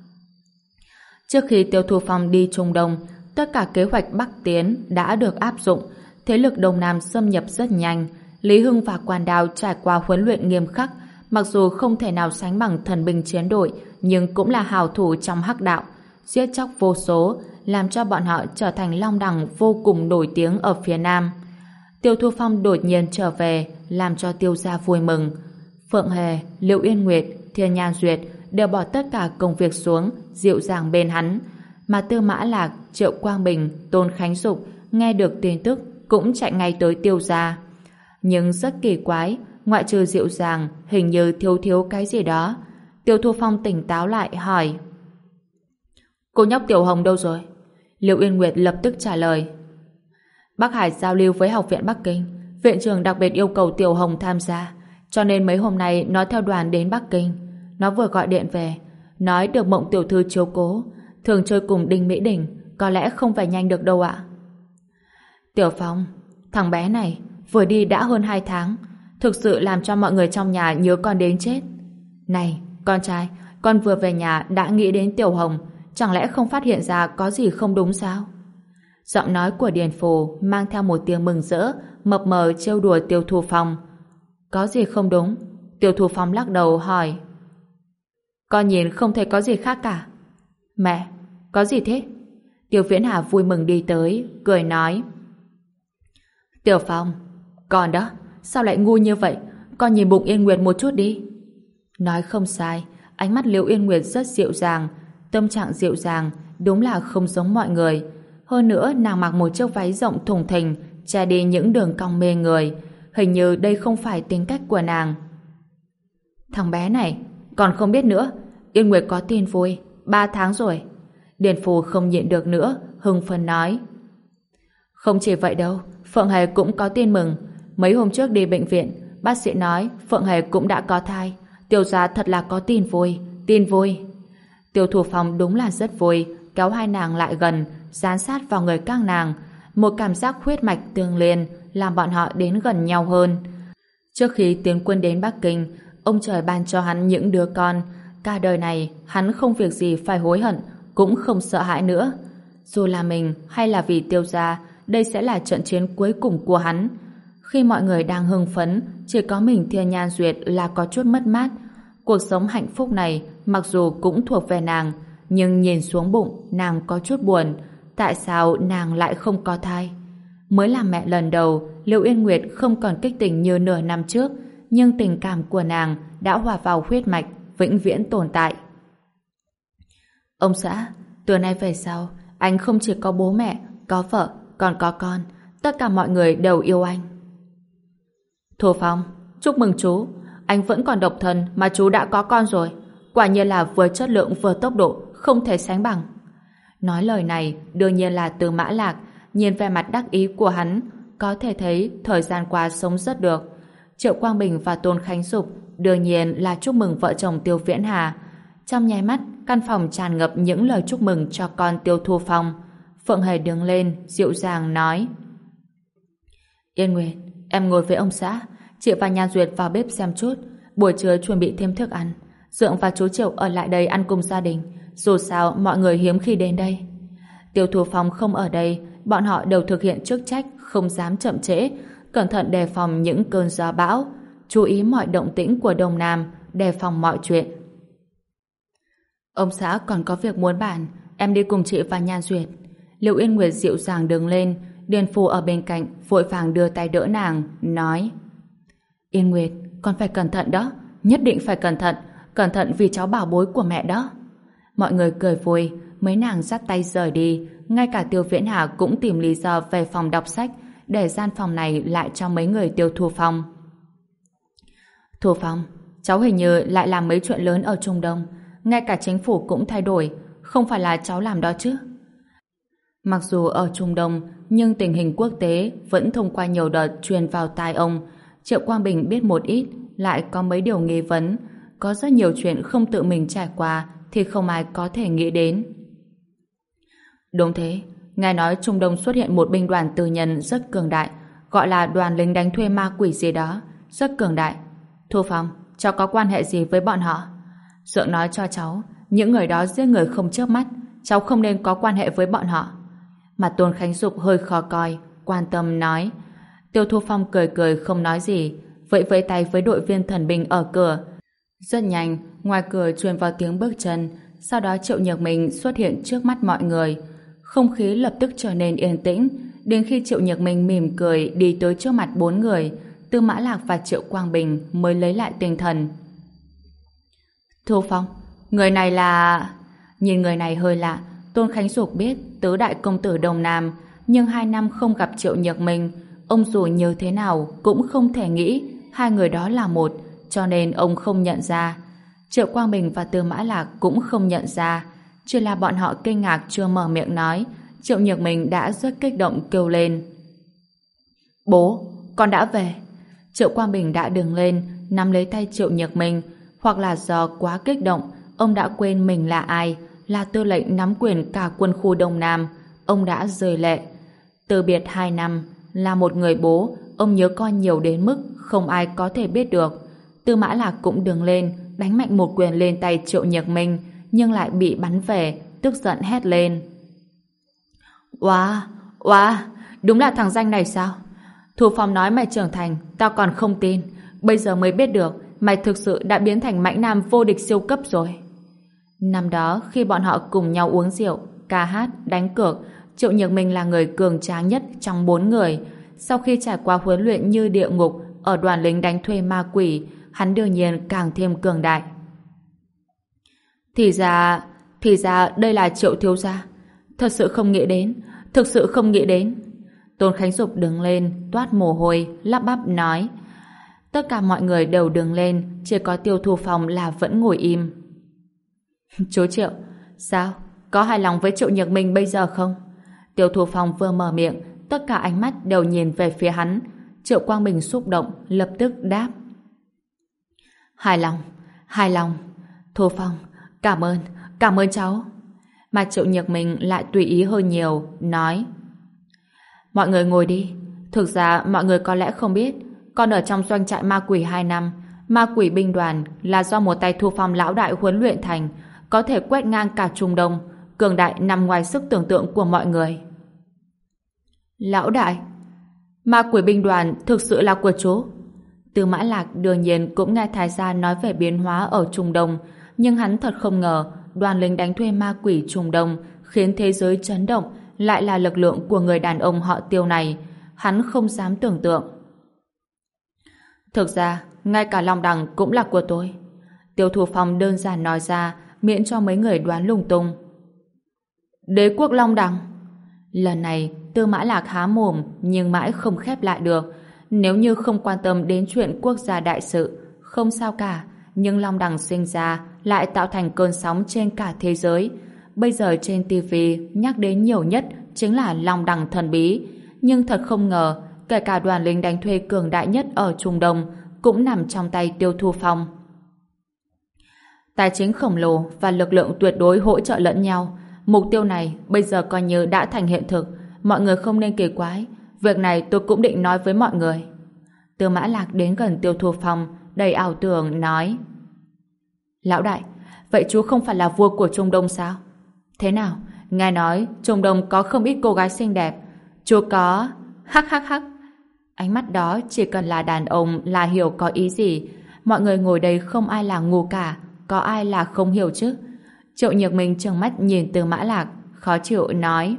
Trước khi Tiêu Thu Phong đi Trung Đông, tất cả kế hoạch Bắc tiến đã được áp dụng, thế lực Đông Nam xâm nhập rất nhanh. Lý Hưng và Quan Đao trải qua huấn luyện nghiêm khắc, mặc dù không thể nào sánh bằng thần binh chiến đội, nhưng cũng là hào thủ trong hắc đạo, giết chóc vô số, làm cho bọn họ trở thành long đẳng vô cùng nổi tiếng ở phía Nam. Tiêu Thu Phong đột nhiên trở về, làm cho Tiêu gia vui mừng. Phượng Hề, Liệu Yên Nguyệt, Thiên Nhan Duyệt đều bỏ tất cả công việc xuống, dịu dàng bên hắn. Mà Tư Mã Lạc, Triệu Quang Bình, Tôn Khánh Dục nghe được tin tức cũng chạy ngay tới Tiêu gia. Nhưng rất kỳ quái, ngoại trừ dịu dàng, hình như thiếu cái gì đó. Tiêu Thu Phong tỉnh táo lại hỏi: Cô nhóc Tiểu Hồng đâu rồi? Liệu Yên Nguyệt lập tức trả lời: Bắc Hải giao lưu với Học viện Bắc Kinh, viện trưởng đặc biệt yêu cầu Tiểu Hồng tham gia, cho nên mấy hôm nay nó theo đoàn đến Bắc Kinh. Nó vừa gọi điện về, nói được Mộng tiểu thư chiếu cố, thường chơi cùng Đinh Mỹ Đình, có lẽ không phải nhanh được đâu ạ. Tiểu Phong, thằng bé này vừa đi đã hơn 2 tháng, thực sự làm cho mọi người trong nhà nhớ con đến chết. Này, con trai, con vừa về nhà đã nghĩ đến Tiểu Hồng, chẳng lẽ không phát hiện ra có gì không đúng sao? Giọng nói của Điền Phù mang theo một tiếng mừng rỡ, mập mờ trêu đùa Tiêu Thu Phong. Có gì không đúng? Tiêu Thu Phong lắc đầu hỏi. Con nhìn không thấy có gì khác cả. Mẹ, có gì thế? Tiêu Viễn Hà vui mừng đi tới, cười nói. Tiểu Phong, con đó, sao lại ngu như vậy? Con nhìn bụng Yên Nguyệt một chút đi. Nói không sai, ánh mắt Liễu Yên Nguyệt rất dịu dàng, tâm trạng dịu dàng, đúng là không giống mọi người. Hơn nữa, nàng mặc một chiếc váy rộng thùng thình, che đi những đường cong mê người. Hình như đây không phải tính cách của nàng. Thằng bé này, còn không biết nữa, Yên Nguyệt có tin vui, 3 tháng rồi. Điền Phù không nhịn được nữa, hưng phấn nói. Không chỉ vậy đâu, Phượng Hề cũng có tin mừng. Mấy hôm trước đi bệnh viện, bác sĩ nói Phượng Hề cũng đã có thai. Tiêu gia thật là có tin vui, tin vui. Tiêu Thu Phong đúng là rất vui, kéo hai nàng lại gần, dán sát vào người các nàng. Một cảm giác huyết mạch tương liên làm bọn họ đến gần nhau hơn. Trước khi tiến quân đến Bắc Kinh, ông trời ban cho hắn những đứa con. Cả đời này, hắn không việc gì phải hối hận, cũng không sợ hãi nữa. Dù là mình hay là vì Tiêu gia, đây sẽ là trận chiến cuối cùng của hắn. Khi mọi người đang hưng phấn, chỉ có mình Thiên Nhan Duyệt là có chút mất mát. Cuộc sống hạnh phúc này, mặc dù cũng thuộc về nàng, nhưng nhìn xuống bụng, nàng có chút buồn. Tại sao nàng lại không có thai? Mới làm mẹ lần đầu, Liễu Yên Nguyệt không còn kích tình như nửa năm trước, nhưng tình cảm của nàng đã hòa vào huyết mạch, vĩnh viễn tồn tại. Ông xã, từ nay về sau, anh không chỉ có bố mẹ, có vợ, còn có con. Tất cả mọi người đều yêu anh. Thu Phong, chúc mừng chú. anh vẫn còn độc thân mà chú đã có con rồi. Quả nhiên là vừa chất lượng vừa tốc độ, không thể sánh bằng. Nói lời này đương nhiên là Tư Mã Lạc, nhìn vẻ mặt đắc ý của hắn, có thể thấy thời gian qua sống rất được. Triệu Quang Bình và Tôn Khánh Dục đương nhiên là chúc mừng vợ chồng Tiêu Viễn Hà. Trong nháy mắt, căn phòng tràn ngập những lời chúc mừng cho con Tiêu Thu Phong. Phượng Hề đứng lên, dịu dàng nói: Yên Nguyệt, em ngồi với ông xã, chị và Nhan Duyệt vào bếp xem chút, buổi trưa chuẩn bị thêm thức ăn. Dượng và chú Triệu ở lại đây ăn cùng gia đình, dù sao mọi người hiếm khi đến đây. Tiêu Thu Phong không ở đây, bọn họ đều thực hiện chức trách, không dám chậm trễ, cẩn thận đề phòng những cơn gió bão, chú ý mọi động tĩnh của Đông Nam, đề phòng mọi chuyện. Ông xã còn có việc muốn bàn, em đi cùng chị và Nhan Duyệt. Liệu Yên Nguyệt dịu dàng đứng lên, Điền Phu ở bên cạnh vội vàng đưa tay đỡ nàng, nói: Yên Nguyệt, con phải cẩn thận đó, nhất định phải cẩn thận vì cháu bảo bối của mẹ đó. Mọi người cười vui, mấy nàng dắt tay rời đi, ngay cả Tiêu Viễn Hà cũng tìm lý do về phòng đọc sách, để gian phòng này lại cho mấy người Tiêu Thu Phong. Thu Phong, cháu hình như lại làm mấy chuyện lớn ở Trung Đông, ngay cả chính phủ cũng thay đổi, không phải là cháu làm đó chứ? Mặc dù ở Trung Đông, nhưng tình hình quốc tế vẫn thông qua nhiều đợt truyền vào tai ông. Triệu Quang Bình biết một ít, lại có mấy điều nghi vấn. Có rất nhiều chuyện không tự mình trải qua thì không ai có thể nghĩ đến. Đúng thế, nghe nói Trung Đông xuất hiện một binh đoàn tư nhân rất cường đại, gọi là đoàn lính đánh thuê ma quỷ gì đó, rất cường đại. Thu Phong, cháu có quan hệ gì với bọn họ? Dượng nói cho cháu, những người đó giết người không chớp mắt, cháu không nên có quan hệ với bọn họ. Mặt Tôn Khánh Dục hơi khó coi, quan tâm nói. Tiêu Thu Phong cười cười không nói gì, vẫy vẫy tay với đội viên thần binh ở cửa. Rất nhanh, ngoài cửa truyền vào tiếng bước chân, sau đó Triệu Nhược Minh xuất hiện trước mắt mọi người. Không khí lập tức trở nên yên tĩnh, đến khi Triệu Nhược Minh mỉm cười đi tới trước mặt 4 người, Tư Mã Lạc và Triệu Quang Bình mới lấy lại tinh thần. Thu Phong, người này là... Nhìn người này hơi lạ, Tôn Khánh Dục biết tứ đại công tử Đông Nam, nhưng 2 năm không gặp Triệu Nhược Minh, ông dù như thế nào cũng không thể nghĩ hai người đó là một, cho nên ông không nhận ra. Triệu Quang Bình và Tư Mã Lạc cũng không nhận ra, chỉ là bọn họ kinh ngạc chưa mở miệng nói, Triệu Nhược Minh đã rất kích động kêu lên: Bố, con đã về. Triệu Quang Bình đã đứng lên, nắm lấy tay Triệu Nhược Minh, hoặc là do quá kích động, ông đã quên mình là ai, là tư lệnh nắm quyền cả quân khu Đông Nam. Ông đã rơi lệ. Từ biệt 2 năm, là một người bố, ông nhớ con nhiều đến mức không ai có thể biết được. Tư Mã Lạc cũng đứng lên, đánh mạnh một quyền lên tay Triệu Nhược Minh, nhưng lại bị bắn về, tức giận hét lên: Wow, wow, đúng là thằng danh này sao? Thu Phong nói mày trưởng thành, tao còn không tin. Bây giờ mới biết được, mày thực sự đã biến thành mãnh nam vô địch siêu cấp rồi. Năm đó, khi bọn họ cùng nhau uống rượu, ca hát, đánh cược, Triệu Nhược Minh là người cường tráng nhất trong 4 người. Sau khi trải qua huấn luyện như địa ngục ở đoàn lính đánh thuê ma quỷ, hắn đương nhiên càng thêm cường đại. Thì ra đây là Triệu thiếu gia. Thật sự không nghĩ đến, thực sự không nghĩ đến. Tôn Khánh Dục đứng lên, toát mồ hôi, lắp bắp nói. Tất cả mọi người đều đứng lên, chỉ có Tiêu Thu Phong là vẫn ngồi im. Chú Triệu, sao? Có hài lòng với Triệu Nhược Minh bây giờ không? Tiêu Thu Phong vừa mở miệng, tất cả ánh mắt đều nhìn về phía hắn. Triệu Quang Bình xúc động, lập tức đáp. Hài lòng. Thu Phong, cảm ơn cháu. Mà Triệu Nhược Minh lại tùy ý hơn nhiều, nói. Mọi người ngồi đi. Thực ra mọi người có lẽ không biết, con ở trong doanh trại ma quỷ 2 năm, ma quỷ binh đoàn là do một tay Thu Phong lão đại huấn luyện thành, có thể quét ngang cả Trung Đông, cường đại nằm ngoài sức tưởng tượng của mọi người. Lão đại, ma quỷ binh đoàn thực sự là của chú? Tư Mã Lạc đương nhiên cũng nghe Thái gia nói về biến hóa ở Trung Đông, nhưng hắn thật không ngờ đoàn lính đánh thuê ma quỷ Trung Đông khiến thế giới chấn động lại là lực lượng của người đàn ông họ Tiêu này. Hắn không dám tưởng tượng. Thực ra, ngay cả Long Đằng cũng là của tôi. Tiêu Thu Phong đơn giản nói ra, miễn cho mấy người đoán lung tung. Đế quốc Long Đằng? Lần này, Tư Mã Lạc há mồm nhưng mãi không khép lại được. Nếu như không quan tâm đến chuyện quốc gia đại sự, không sao cả, nhưng Long Đằng sinh ra lại tạo thành cơn sóng trên cả thế giới. Bây giờ trên TV nhắc đến nhiều nhất chính là Long Đằng thần bí, nhưng thật không ngờ, kể cả đoàn lính đánh thuê cường đại nhất ở Trung Đông cũng nằm trong tay Tiêu Thu Phong. Tài chính khổng lồ và lực lượng tuyệt đối hỗ trợ lẫn nhau. Mục tiêu này bây giờ coi như đã thành hiện thực. Mọi người không nên kỳ quái. Việc này tôi cũng định nói với mọi người. Tư Mã Lạc đến gần Tiêu Thu Phong, đầy ảo tưởng nói: Lão đại, vậy chú không phải là vua của Trung Đông sao? Thế nào? Nghe nói Trung Đông có không ít cô gái xinh đẹp. Chú có... Hắc hắc hắc. Ánh mắt đó chỉ cần là đàn ông là hiểu có ý gì. Mọi người ngồi đây không ai là ngu cả, có ai là không hiểu chứ? Triệu Nhược Minh trừng mắt nhìn Tư Mã Lạc, khó chịu nói: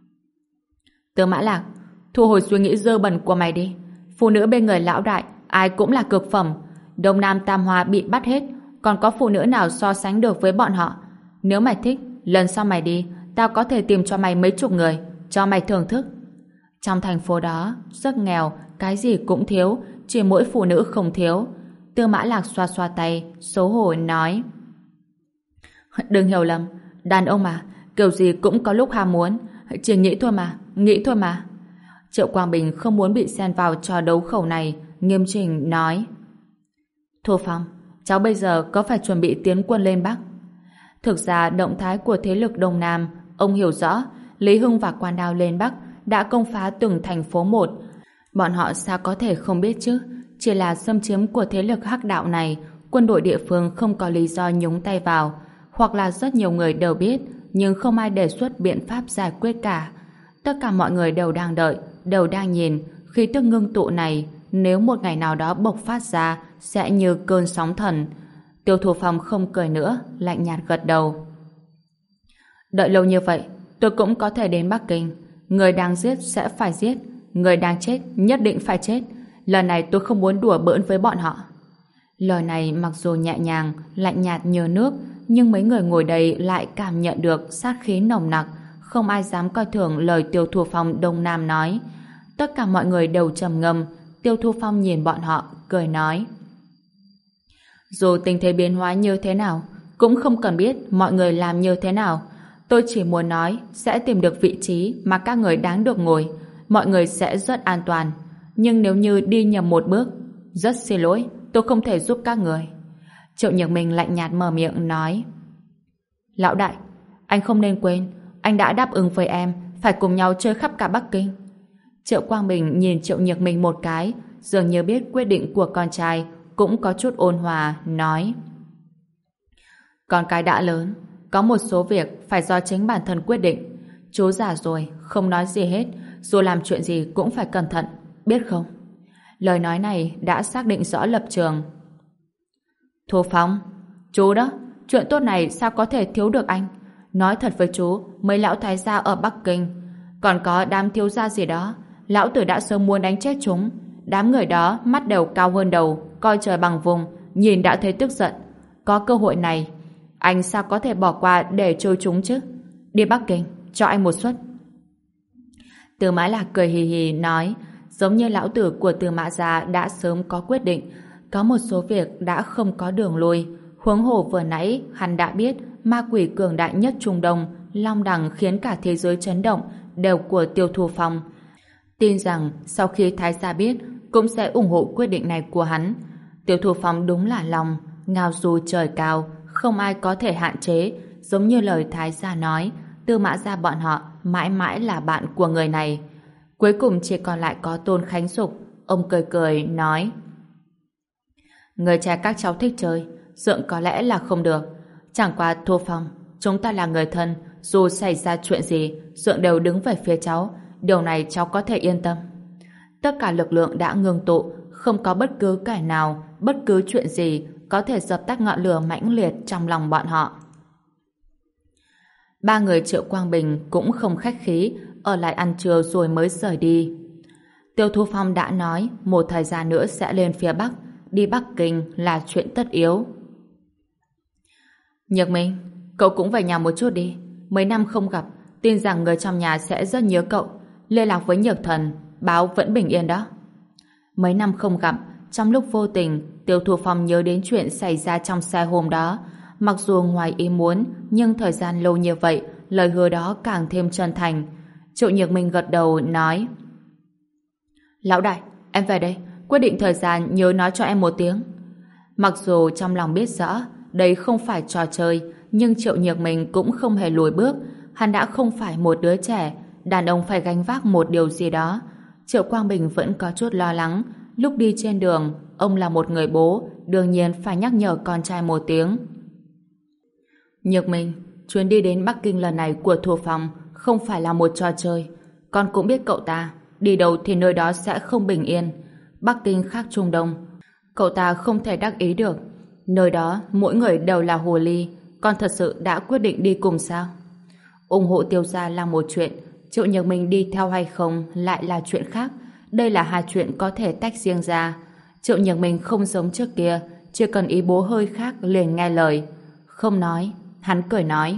Tư Mã Lạc, thu hồi suy nghĩ dơ bẩn của mày đi. Phụ nữ bên người lão đại ai cũng là cực phẩm. Đông Nam Tam Hoa bị bắt hết, còn có phụ nữ nào so sánh được với bọn họ? Nếu mày thích, lần sau mày đi, tao có thể tìm cho mày mấy chục người, cho mày thưởng thức. Trong thành phố đó, rất nghèo, cái gì cũng thiếu, chỉ mỗi phụ nữ không thiếu. Tư Mã Lạc xoa xoa tay, xấu hổ nói: Đừng hiểu lầm, đàn ông mà, kiểu gì cũng có lúc ham muốn, chỉ nghĩ thôi mà, nghĩ thôi mà. Triệu Quang Bình không muốn bị xen vào trò đấu khẩu này, nghiêm chỉnh nói: Thu Phong, cháu bây giờ có phải chuẩn bị tiến quân lên Bắc? Thực ra động thái của thế lực Đông Nam, ông hiểu rõ. Lý Hưng và Quan Đao lên Bắc đã công phá từng thành phố một. Bọn họ sao có thể không biết chứ? Chỉ là xâm chiếm của thế lực hắc đạo này, quân đội địa phương không có lý do nhúng tay vào. Hoặc là rất nhiều người đều biết, nhưng không ai đề xuất biện pháp giải quyết cả. Tất cả mọi người đều đang đợi, đều đang nhìn. Khí tức ngưng tụ này, nếu một ngày nào đó bộc phát ra, sẽ như cơn sóng thần. Tiêu Thu Phong không cười nữa, lạnh nhạt gật đầu. Đợi lâu như vậy, tôi cũng có thể đến Bắc Kinh. Người đang giết sẽ phải giết, người đang chết nhất định phải chết. Lần này tôi không muốn đùa bỡn với bọn họ. Lời này mặc dù nhẹ nhàng, lạnh nhạt như nước, nhưng mấy người ngồi đây lại cảm nhận được sát khí nồng nặc. Không ai dám coi thường lời Tiêu Thu Phong Đông Nam nói. Tất cả mọi người đều trầm ngâm. Tiêu Thu Phong nhìn bọn họ, cười nói: Dù tình thế biến hóa như thế nào, cũng không cần biết mọi người làm như thế nào. Tôi chỉ muốn nói sẽ tìm được vị trí mà các người đáng được ngồi. Mọi người sẽ rất an toàn. Nhưng nếu như đi nhầm một bước, rất xin lỗi, tôi không thể giúp các người. Triệu Nhược Minh lạnh nhạt mở miệng nói: Lão đại, anh không nên quên, anh đã đáp ứng với em phải cùng nhau chơi khắp cả Bắc Kinh. Triệu Quang Bình nhìn Triệu Nhược Minh một cái, dường như biết quyết định của con trai, cũng có chút ôn hòa, nói: Con cái đã lớn, có một số việc phải do chính bản thân quyết định. Chú già rồi, không nói gì hết, dù làm chuyện gì cũng phải cẩn thận, biết không? Lời nói này đã xác định rõ lập trường. Thu Phong, chú đó, chuyện tốt này sao có thể thiếu được anh? Nói thật với chú, mấy lão thái gia ở Bắc Kinh, còn có đám thiếu gia gì đó, lão tử đã sớm muốn đánh chết chúng. Đám người đó mắt đều cao hơn đầu, coi trời bằng vùng, nhìn đã thấy tức giận. Có cơ hội này, anh sao có thể bỏ qua để chơi chúng chứ? Đi Bắc Kinh, cho anh một suất. Tư Mã Lạc cười hì hì nói, giống như lão tử của Tư Mã gia đã sớm có quyết định, có một số việc đã không có đường lui. Huống hồ vừa nãy hắn đã biết ma quỷ cường đại nhất Trung Đông, Long Đằng khiến cả thế giới chấn động, đều của Tiêu Thu Phong. Tin rằng sau khi Thái gia biết, cũng sẽ ủng hộ quyết định này của hắn. Tiêu Thu Phong đúng là lòng, ngao du trời cao, không ai có thể hạn chế. Giống như lời Thái gia nói, Tư Mã gia bọn họ mãi mãi là bạn của người này. Cuối cùng chỉ còn lại có Tôn Khánh Dục. Ông cười cười nói, người trẻ các cháu thích chơi, Dượng có lẽ là không được. Chẳng qua Thu Phong, chúng ta là người thân, dù xảy ra chuyện gì, Dượng đều đứng về phía cháu. Điều này cháu có thể yên tâm. Tất cả lực lượng đã ngưng tụ, không có bất cứ kẻ nào, bất cứ chuyện gì có thể dập tắt ngọn lửa mãnh liệt trong lòng bọn họ. Ba người Triệu Quang Bình cũng không khách khí, ở lại ăn trưa rồi mới rời đi. Tiêu Thu Phong đã nói một thời gian nữa sẽ lên phía Bắc, đi Bắc Kinh là chuyện tất yếu. Nhược Minh, cậu cũng về nhà một chút đi. Mấy năm không gặp, tin rằng người trong nhà sẽ rất nhớ cậu. Liên lạc với Nhược Thần, báo vẫn bình yên đó. Mấy năm không gặp, trong lúc vô tình, Tiêu Thu Phong nhớ đến chuyện xảy ra trong xe hôm đó. Mặc dù ngoài ý muốn, nhưng thời gian lâu như vậy, lời hứa đó càng thêm chân thành. Triệu Nhược Minh gật đầu, nói: Lão đại, em về đây. Quyết định thời gian nhớ nói cho em một tiếng. Mặc dù trong lòng biết rõ đây không phải trò chơi, nhưng Triệu Nhược Minh cũng không hề lùi bước. Hắn đã không phải một đứa trẻ, đàn ông phải gánh vác một điều gì đó. Triệu Quang Bình vẫn có chút lo lắng. Lúc đi trên đường, ông là một người bố, đương nhiên phải nhắc nhở con trai một tiếng. Nhược Minh, chuyến đi đến Bắc Kinh lần này của Thu Phong không phải là một trò chơi. Con cũng biết cậu ta, đi đâu thì nơi đó sẽ không bình yên. Bắc Kinh khác Trung Đông, cậu ta không thể đắc ý được. Nơi đó mỗi người đều là hồ ly. Con thật sự đã quyết định đi cùng sao? Ủng hộ Tiêu gia là một chuyện, Triệu Nhược Minh đi theo hay không lại là chuyện khác. Đây là hai chuyện có thể tách riêng ra. Triệu Nhược Minh không giống trước kia, chỉ cần ý bố hơi khác liền nghe lời. Không nói, hắn cười nói: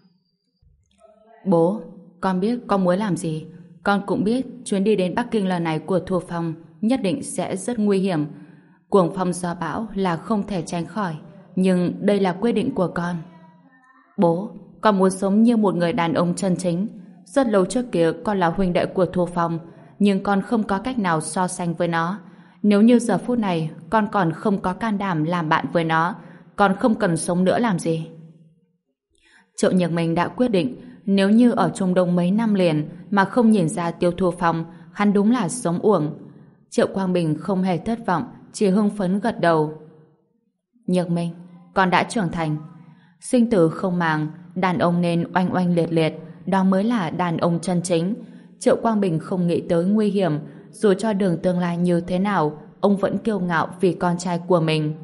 Bố, con biết con muốn làm gì. Con cũng biết chuyến đi đến Bắc Kinh lần này của Thu Phong nhất định sẽ rất nguy hiểm. Cuồng phong gió bão là không thể tránh khỏi, nhưng đây là quyết định của con. Bố, con muốn sống như một người đàn ông chân chính. Rất lâu trước kia con là huynh đệ của Thu Phong, nhưng con không có cách nào so sánh với nó. Nếu như giờ phút này con còn không có can đảm làm bạn với nó, con không cần sống nữa làm gì. Triệu Nhược Minh đã quyết định, nếu như ở Trung Đông mấy năm liền mà không nhìn ra Tiêu Thu Phong, hắn đúng là sống uổng. Triệu Quang Bình không hề thất vọng, chỉ hưng phấn gật đầu. Nhược Minh, con đã trưởng thành. Sinh tử không màng, đàn ông nên oanh oanh liệt liệt, đó mới là đàn ông chân chính. Triệu Quang Bình không nghĩ tới nguy hiểm, dù cho đường tương lai như thế nào, ông vẫn kiêu ngạo vì con trai của mình.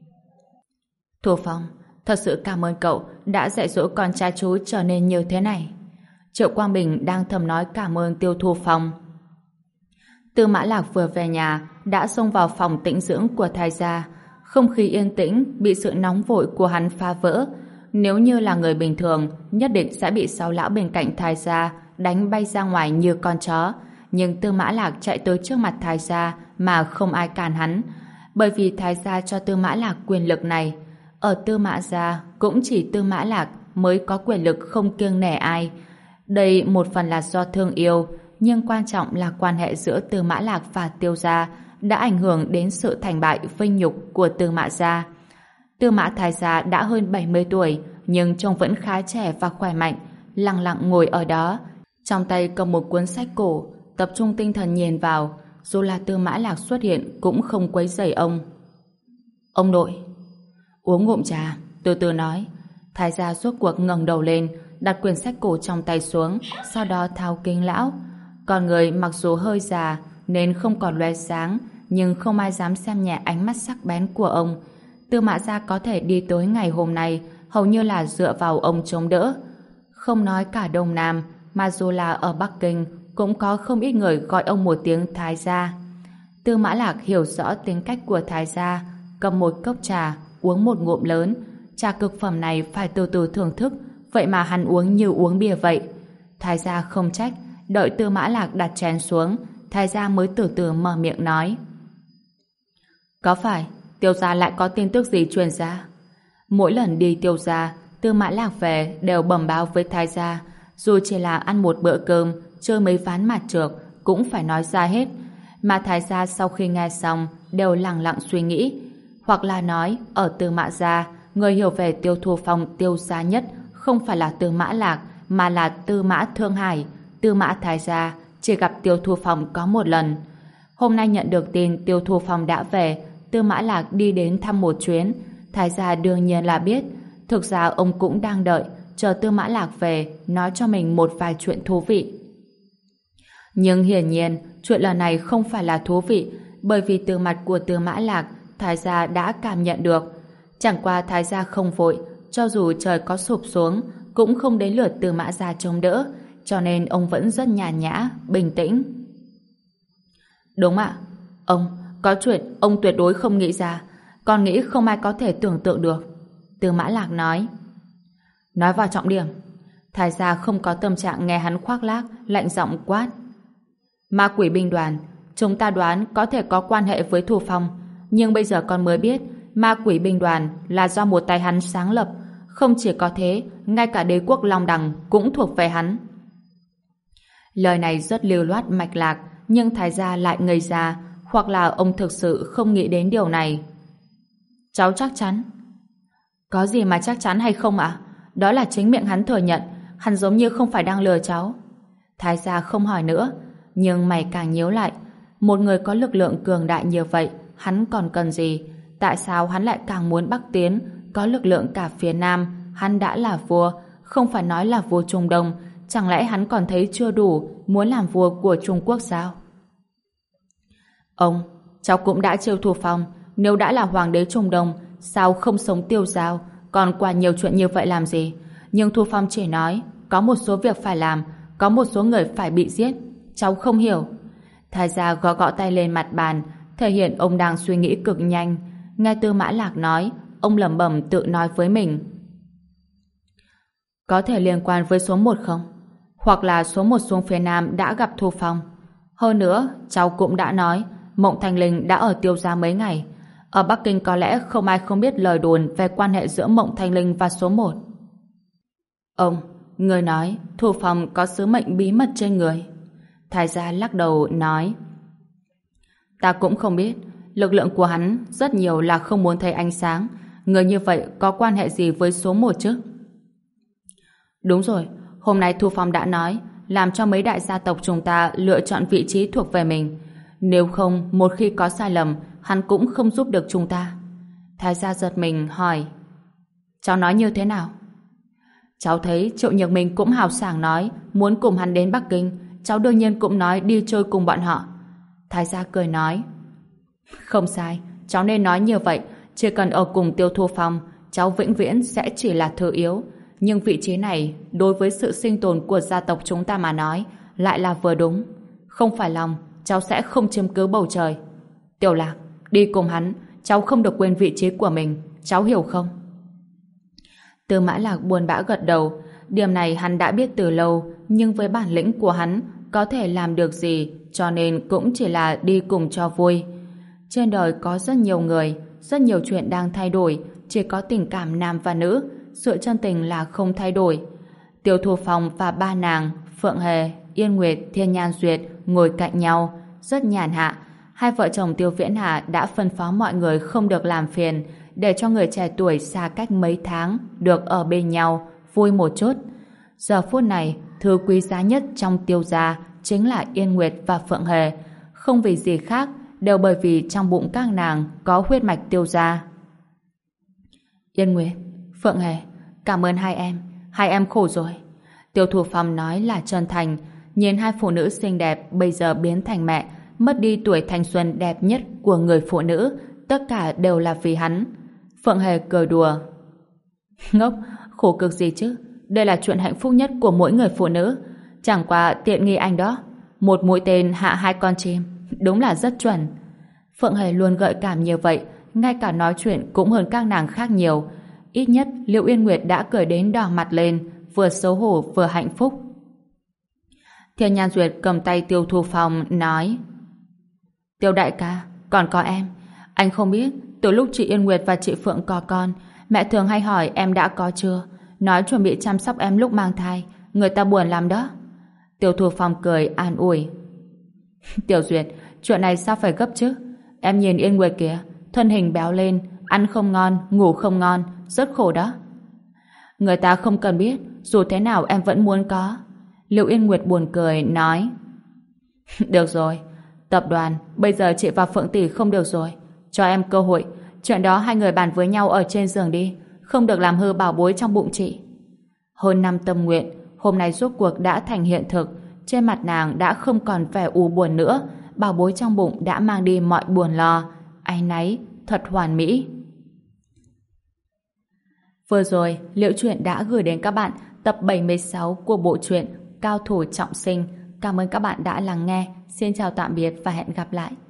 Thu Phong, thật sự cảm ơn cậu đã dạy dỗ con trai chú trở nên như thế này. Triệu Quang Bình đang thầm nói cảm ơn Tiêu Thu Phong. Tư Mã Lạc vừa về nhà đã xông vào phòng tĩnh dưỡng của Thái gia. Không khí yên tĩnh bị sự nóng vội của hắn phá vỡ. Nếu như là người bình thường, nhất định sẽ bị sáu lão bên cạnh Thái gia đánh bay ra ngoài như con chó. Nhưng Tư Mã Lạc chạy tới trước mặt Thái gia mà không ai cản hắn, bởi vì Thái gia cho Tư Mã Lạc quyền lực này. Ở Tư Mã gia cũng chỉ Tư Mã Lạc mới có quyền lực không kiêng nể ai. Đây một phần là do thương yêu, nhưng quan trọng là quan hệ giữa Tư Mã Lạc và Tiêu gia đã ảnh hưởng đến sự thành bại vinh nhục của Tư Mã gia. Tư Mã Thái gia đã hơn 70 tuổi, nhưng trông vẫn khá trẻ và khỏe mạnh, lặng lặng ngồi ở đó, trong tay cầm một cuốn sách cổ, tập trung tinh thần nhìn vào. Dù là Tư Mã Lạc xuất hiện cũng không quấy rầy ông. Ông nội. Uống ngụm trà, từ từ nói. Thái gia rốt cuộc ngẩng đầu lên, đặt quyển sách cổ trong tay xuống, sau đó tháo kính lão. Con người mặc dù hơi già nên không còn lóe sáng, nhưng không ai dám xem nhẹ ánh mắt sắc bén của ông. Tư Mã gia có thể đi tới ngày hôm nay hầu như là dựa vào ông chống đỡ. Không nói cả Đông Nam, mà dù là ở Bắc Kinh cũng có không ít người gọi ông một tiếng Thái gia. Tư Mã Lạc hiểu rõ tính cách của Thái gia, cầm một cốc trà, uống một ngụm lớn. Trà cực phẩm này phải từ từ thưởng thức, vậy mà hắn uống như uống bia vậy. Thái gia không trách, đợi Tư Mã Lạc đặt chén xuống, Thái gia mới từ từ mở miệng nói. Có phải Tiêu gia lại có tin tức gì truyền ra? Mỗi lần đi Tiêu gia, Tư Mã Lạc về đều bẩm báo với Thái gia, dù chỉ là ăn một bữa cơm, chơi mấy ván mặt trược cũng phải nói ra hết. Mà Thái gia sau khi nghe xong đều lặng lặng suy nghĩ, hoặc là nói ở Tư Mã gia, người hiểu về Tiêu Thu Phong Tiêu gia nhất không phải là Tư Mã Lạc mà là Tư Mã Thương Hải. Tư Mã Thái gia chỉ gặp Tiêu Thu Phong có một lần. Hôm nay nhận được tin Tiêu Thu Phong đã về, Tư Mã Lạc đi đến thăm một chuyến. Thái gia đương nhiên là biết. Thực ra ông cũng đang đợi chờ Tư Mã Lạc về nói cho mình một vài chuyện thú vị. Nhưng hiển nhiên chuyện lần này không phải là thú vị, bởi vì từ mặt của Tư Mã Lạc, Thái gia đã cảm nhận được. Chẳng qua Thái gia không vội, cho dù trời có sụp xuống cũng không đến lượt Tư Mã gia chống đỡ, cho nên ông vẫn rất nhàn nhã, bình tĩnh. Đúng ạ, ông, có chuyện ông tuyệt đối không nghĩ ra, con nghĩ không ai có thể tưởng tượng được. Tư Mã Lạc nói. Nói vào trọng điểm. Thái gia không có tâm trạng nghe hắn khoác lác, lạnh giọng quát. Ma quỷ binh đoàn, chúng ta đoán có thể có quan hệ với Thu Phong. Nhưng bây giờ con mới biết ma quỷ binh đoàn là do một tay hắn sáng lập. Không chỉ có thế, ngay cả đế quốc Long Đằng cũng thuộc về hắn. Lời này rất lưu loát mạch lạc, nhưng Thái gia lại ngây ra, hoặc là ông thực sự không nghĩ đến điều này. Cháu chắc chắn. Có gì mà chắc chắn hay không ạ? Đó là chính miệng hắn thừa nhận, hắn giống như không phải đang lừa cháu. Thái gia không hỏi nữa, nhưng mày càng nhíu lại. Một người có lực lượng cường đại như vậy, hắn còn cần gì? Tại sao hắn lại càng muốn bắc tiến? Có lực lượng cả phía Nam, hắn đã là vua, không phải nói là vua Trung Đông. Chẳng lẽ hắn còn thấy chưa đủ, muốn làm vua của Trung Quốc sao? Ông, cháu cũng đã chiêu Thu Phong, nếu đã là hoàng đế Trung Đông, sao không sống tiêu dao, còn quản nhiều chuyện như vậy làm gì? Nhưng Thu Phong chỉ nói, có một số việc phải làm, có một số người phải bị giết. Cháu không hiểu. Thái gia gõ gõ tay lên mặt bàn, thể hiện ông đang suy nghĩ cực nhanh. Nghe Tư Mã Lạc nói, ông lẩm bẩm tự nói với mình. Có thể liên quan với số 1 không? Hoặc là số 1 xuống phía Nam đã gặp Thu Phong. Hơn nữa, cháu cũng đã nói, Mộng Thanh Linh đã ở Tiêu Gia mấy ngày. Ở Bắc Kinh có lẽ không ai không biết lời đồn về quan hệ giữa Mộng Thanh Linh và số 1. Ông, người nói Thu Phong có sứ mệnh bí mật trên người. Thái gia lắc đầu nói, ta cũng không biết. Lực lượng của hắn rất nhiều là không muốn thấy ánh sáng. Người như vậy có quan hệ gì với số 1 chứ? Đúng rồi, hôm nay Thu Phong đã nói làm cho mấy đại gia tộc chúng ta lựa chọn vị trí thuộc về mình. Nếu không, một khi có sai lầm, hắn cũng không giúp được chúng ta. Thái gia giật mình hỏi, cháu nói như thế nào? Cháu thấy Triệu Nhược Minh cũng hào sảng nói muốn cùng hắn đến Bắc Kinh. Cháu đương nhiên cũng nói đi chơi cùng bọn họ. Thái gia cười nói, không sai, cháu nên nói như vậy. Chỉ cần ở cùng Tiêu Thu Phong, cháu vĩnh viễn sẽ chỉ là thứ yếu. Nhưng vị trí này, đối với sự sinh tồn của gia tộc chúng ta mà nói, lại là vừa đúng. Không phải lòng, cháu sẽ không chiếm cứ bầu trời. Tiểu Lạc, đi cùng hắn, cháu không được quên vị trí của mình, cháu hiểu không? Tư Mã Lạc buồn bã gật đầu. Điểm này hắn đã biết từ lâu, nhưng với bản lĩnh của hắn, có thể làm được gì, cho nên cũng chỉ là đi cùng cho vui. Trên đời có rất nhiều người, rất nhiều chuyện đang thay đổi, chỉ có tình cảm nam và nữ, sự chân tình là không thay đổi. Tiêu Thu Phong và ba nàng, Phượng Hề, Yên Nguyệt, Thiên Nhan Duyệt ngồi cạnh nhau, rất nhàn hạ. Hai vợ chồng Tiêu Viễn Hà đã phân phó mọi người không được làm phiền, để cho người trẻ tuổi xa cách mấy tháng được ở bên nhau, vui một chút. Giờ phút này, thứ quý giá nhất trong Tiêu gia chính là Yên Nguyệt và Phượng Hề. Không vì gì khác, đều bởi vì trong bụng các nàng có huyết mạch Tiêu gia. Yên Nguyệt, Phượng Hề, cảm ơn hai em khổ rồi. Tiêu Thu Phong nói là chân thành, nhìn hai phụ nữ xinh đẹp bây giờ biến thành mẹ, mất đi tuổi thanh xuân đẹp nhất của người phụ nữ, tất cả đều là vì hắn. Phượng Hề cười đùa, ngốc, khổ cực gì chứ, đây là chuyện hạnh phúc nhất của mỗi người phụ nữ. Chẳng qua tiện nghi anh đó, một mũi tên hạ hai con chim, đúng là rất chuẩn. Phượng Hề luôn gợi cảm như vậy, ngay cả nói chuyện cũng hơn các nàng khác nhiều. Ít nhất Liễu Yên Nguyệt đã cười đến đỏ mặt lên, vừa xấu hổ vừa hạnh phúc. Thiên Nhan Duyệt cầm tay Tiêu Thu Phong nói, Tiêu đại ca, còn có em. Anh không biết, từ lúc chị Yên Nguyệt và chị Phượng có con, mẹ thường hay hỏi em đã có chưa, nói chuẩn bị chăm sóc em lúc mang thai, người ta buồn lắm đó. Tiêu Thu Phong cười an ủi, Tiểu Duyệt, chuyện này sao phải gấp chứ? Em nhìn Yên Nguyệt kìa, thân hình béo lên, ăn không ngon, ngủ không ngon, rất khổ đó. Người ta không cần biết, dù thế nào em vẫn muốn có. Liễu Yên Nguyệt buồn cười nói, được rồi, tập đoàn, bây giờ chị và Phượng tỷ không được rồi, cho em cơ hội, chuyện đó hai người bàn với nhau ở trên giường đi, không được làm hư bảo bối trong bụng chị. Hơn năm tâm nguyện, hôm nay rốt cuộc đã thành hiện thực. Trên mặt nàng đã không còn vẻ u buồn nữa, bảo bối trong bụng đã mang đi mọi buồn lo. Áy náy, thật hoàn mỹ. Vừa rồi, Liễu Chuyện đã gửi đến các bạn tập 76 của bộ truyện Cao Thủ Trọng Sinh. Cảm ơn các bạn đã lắng nghe. Xin chào tạm biệt và hẹn gặp lại.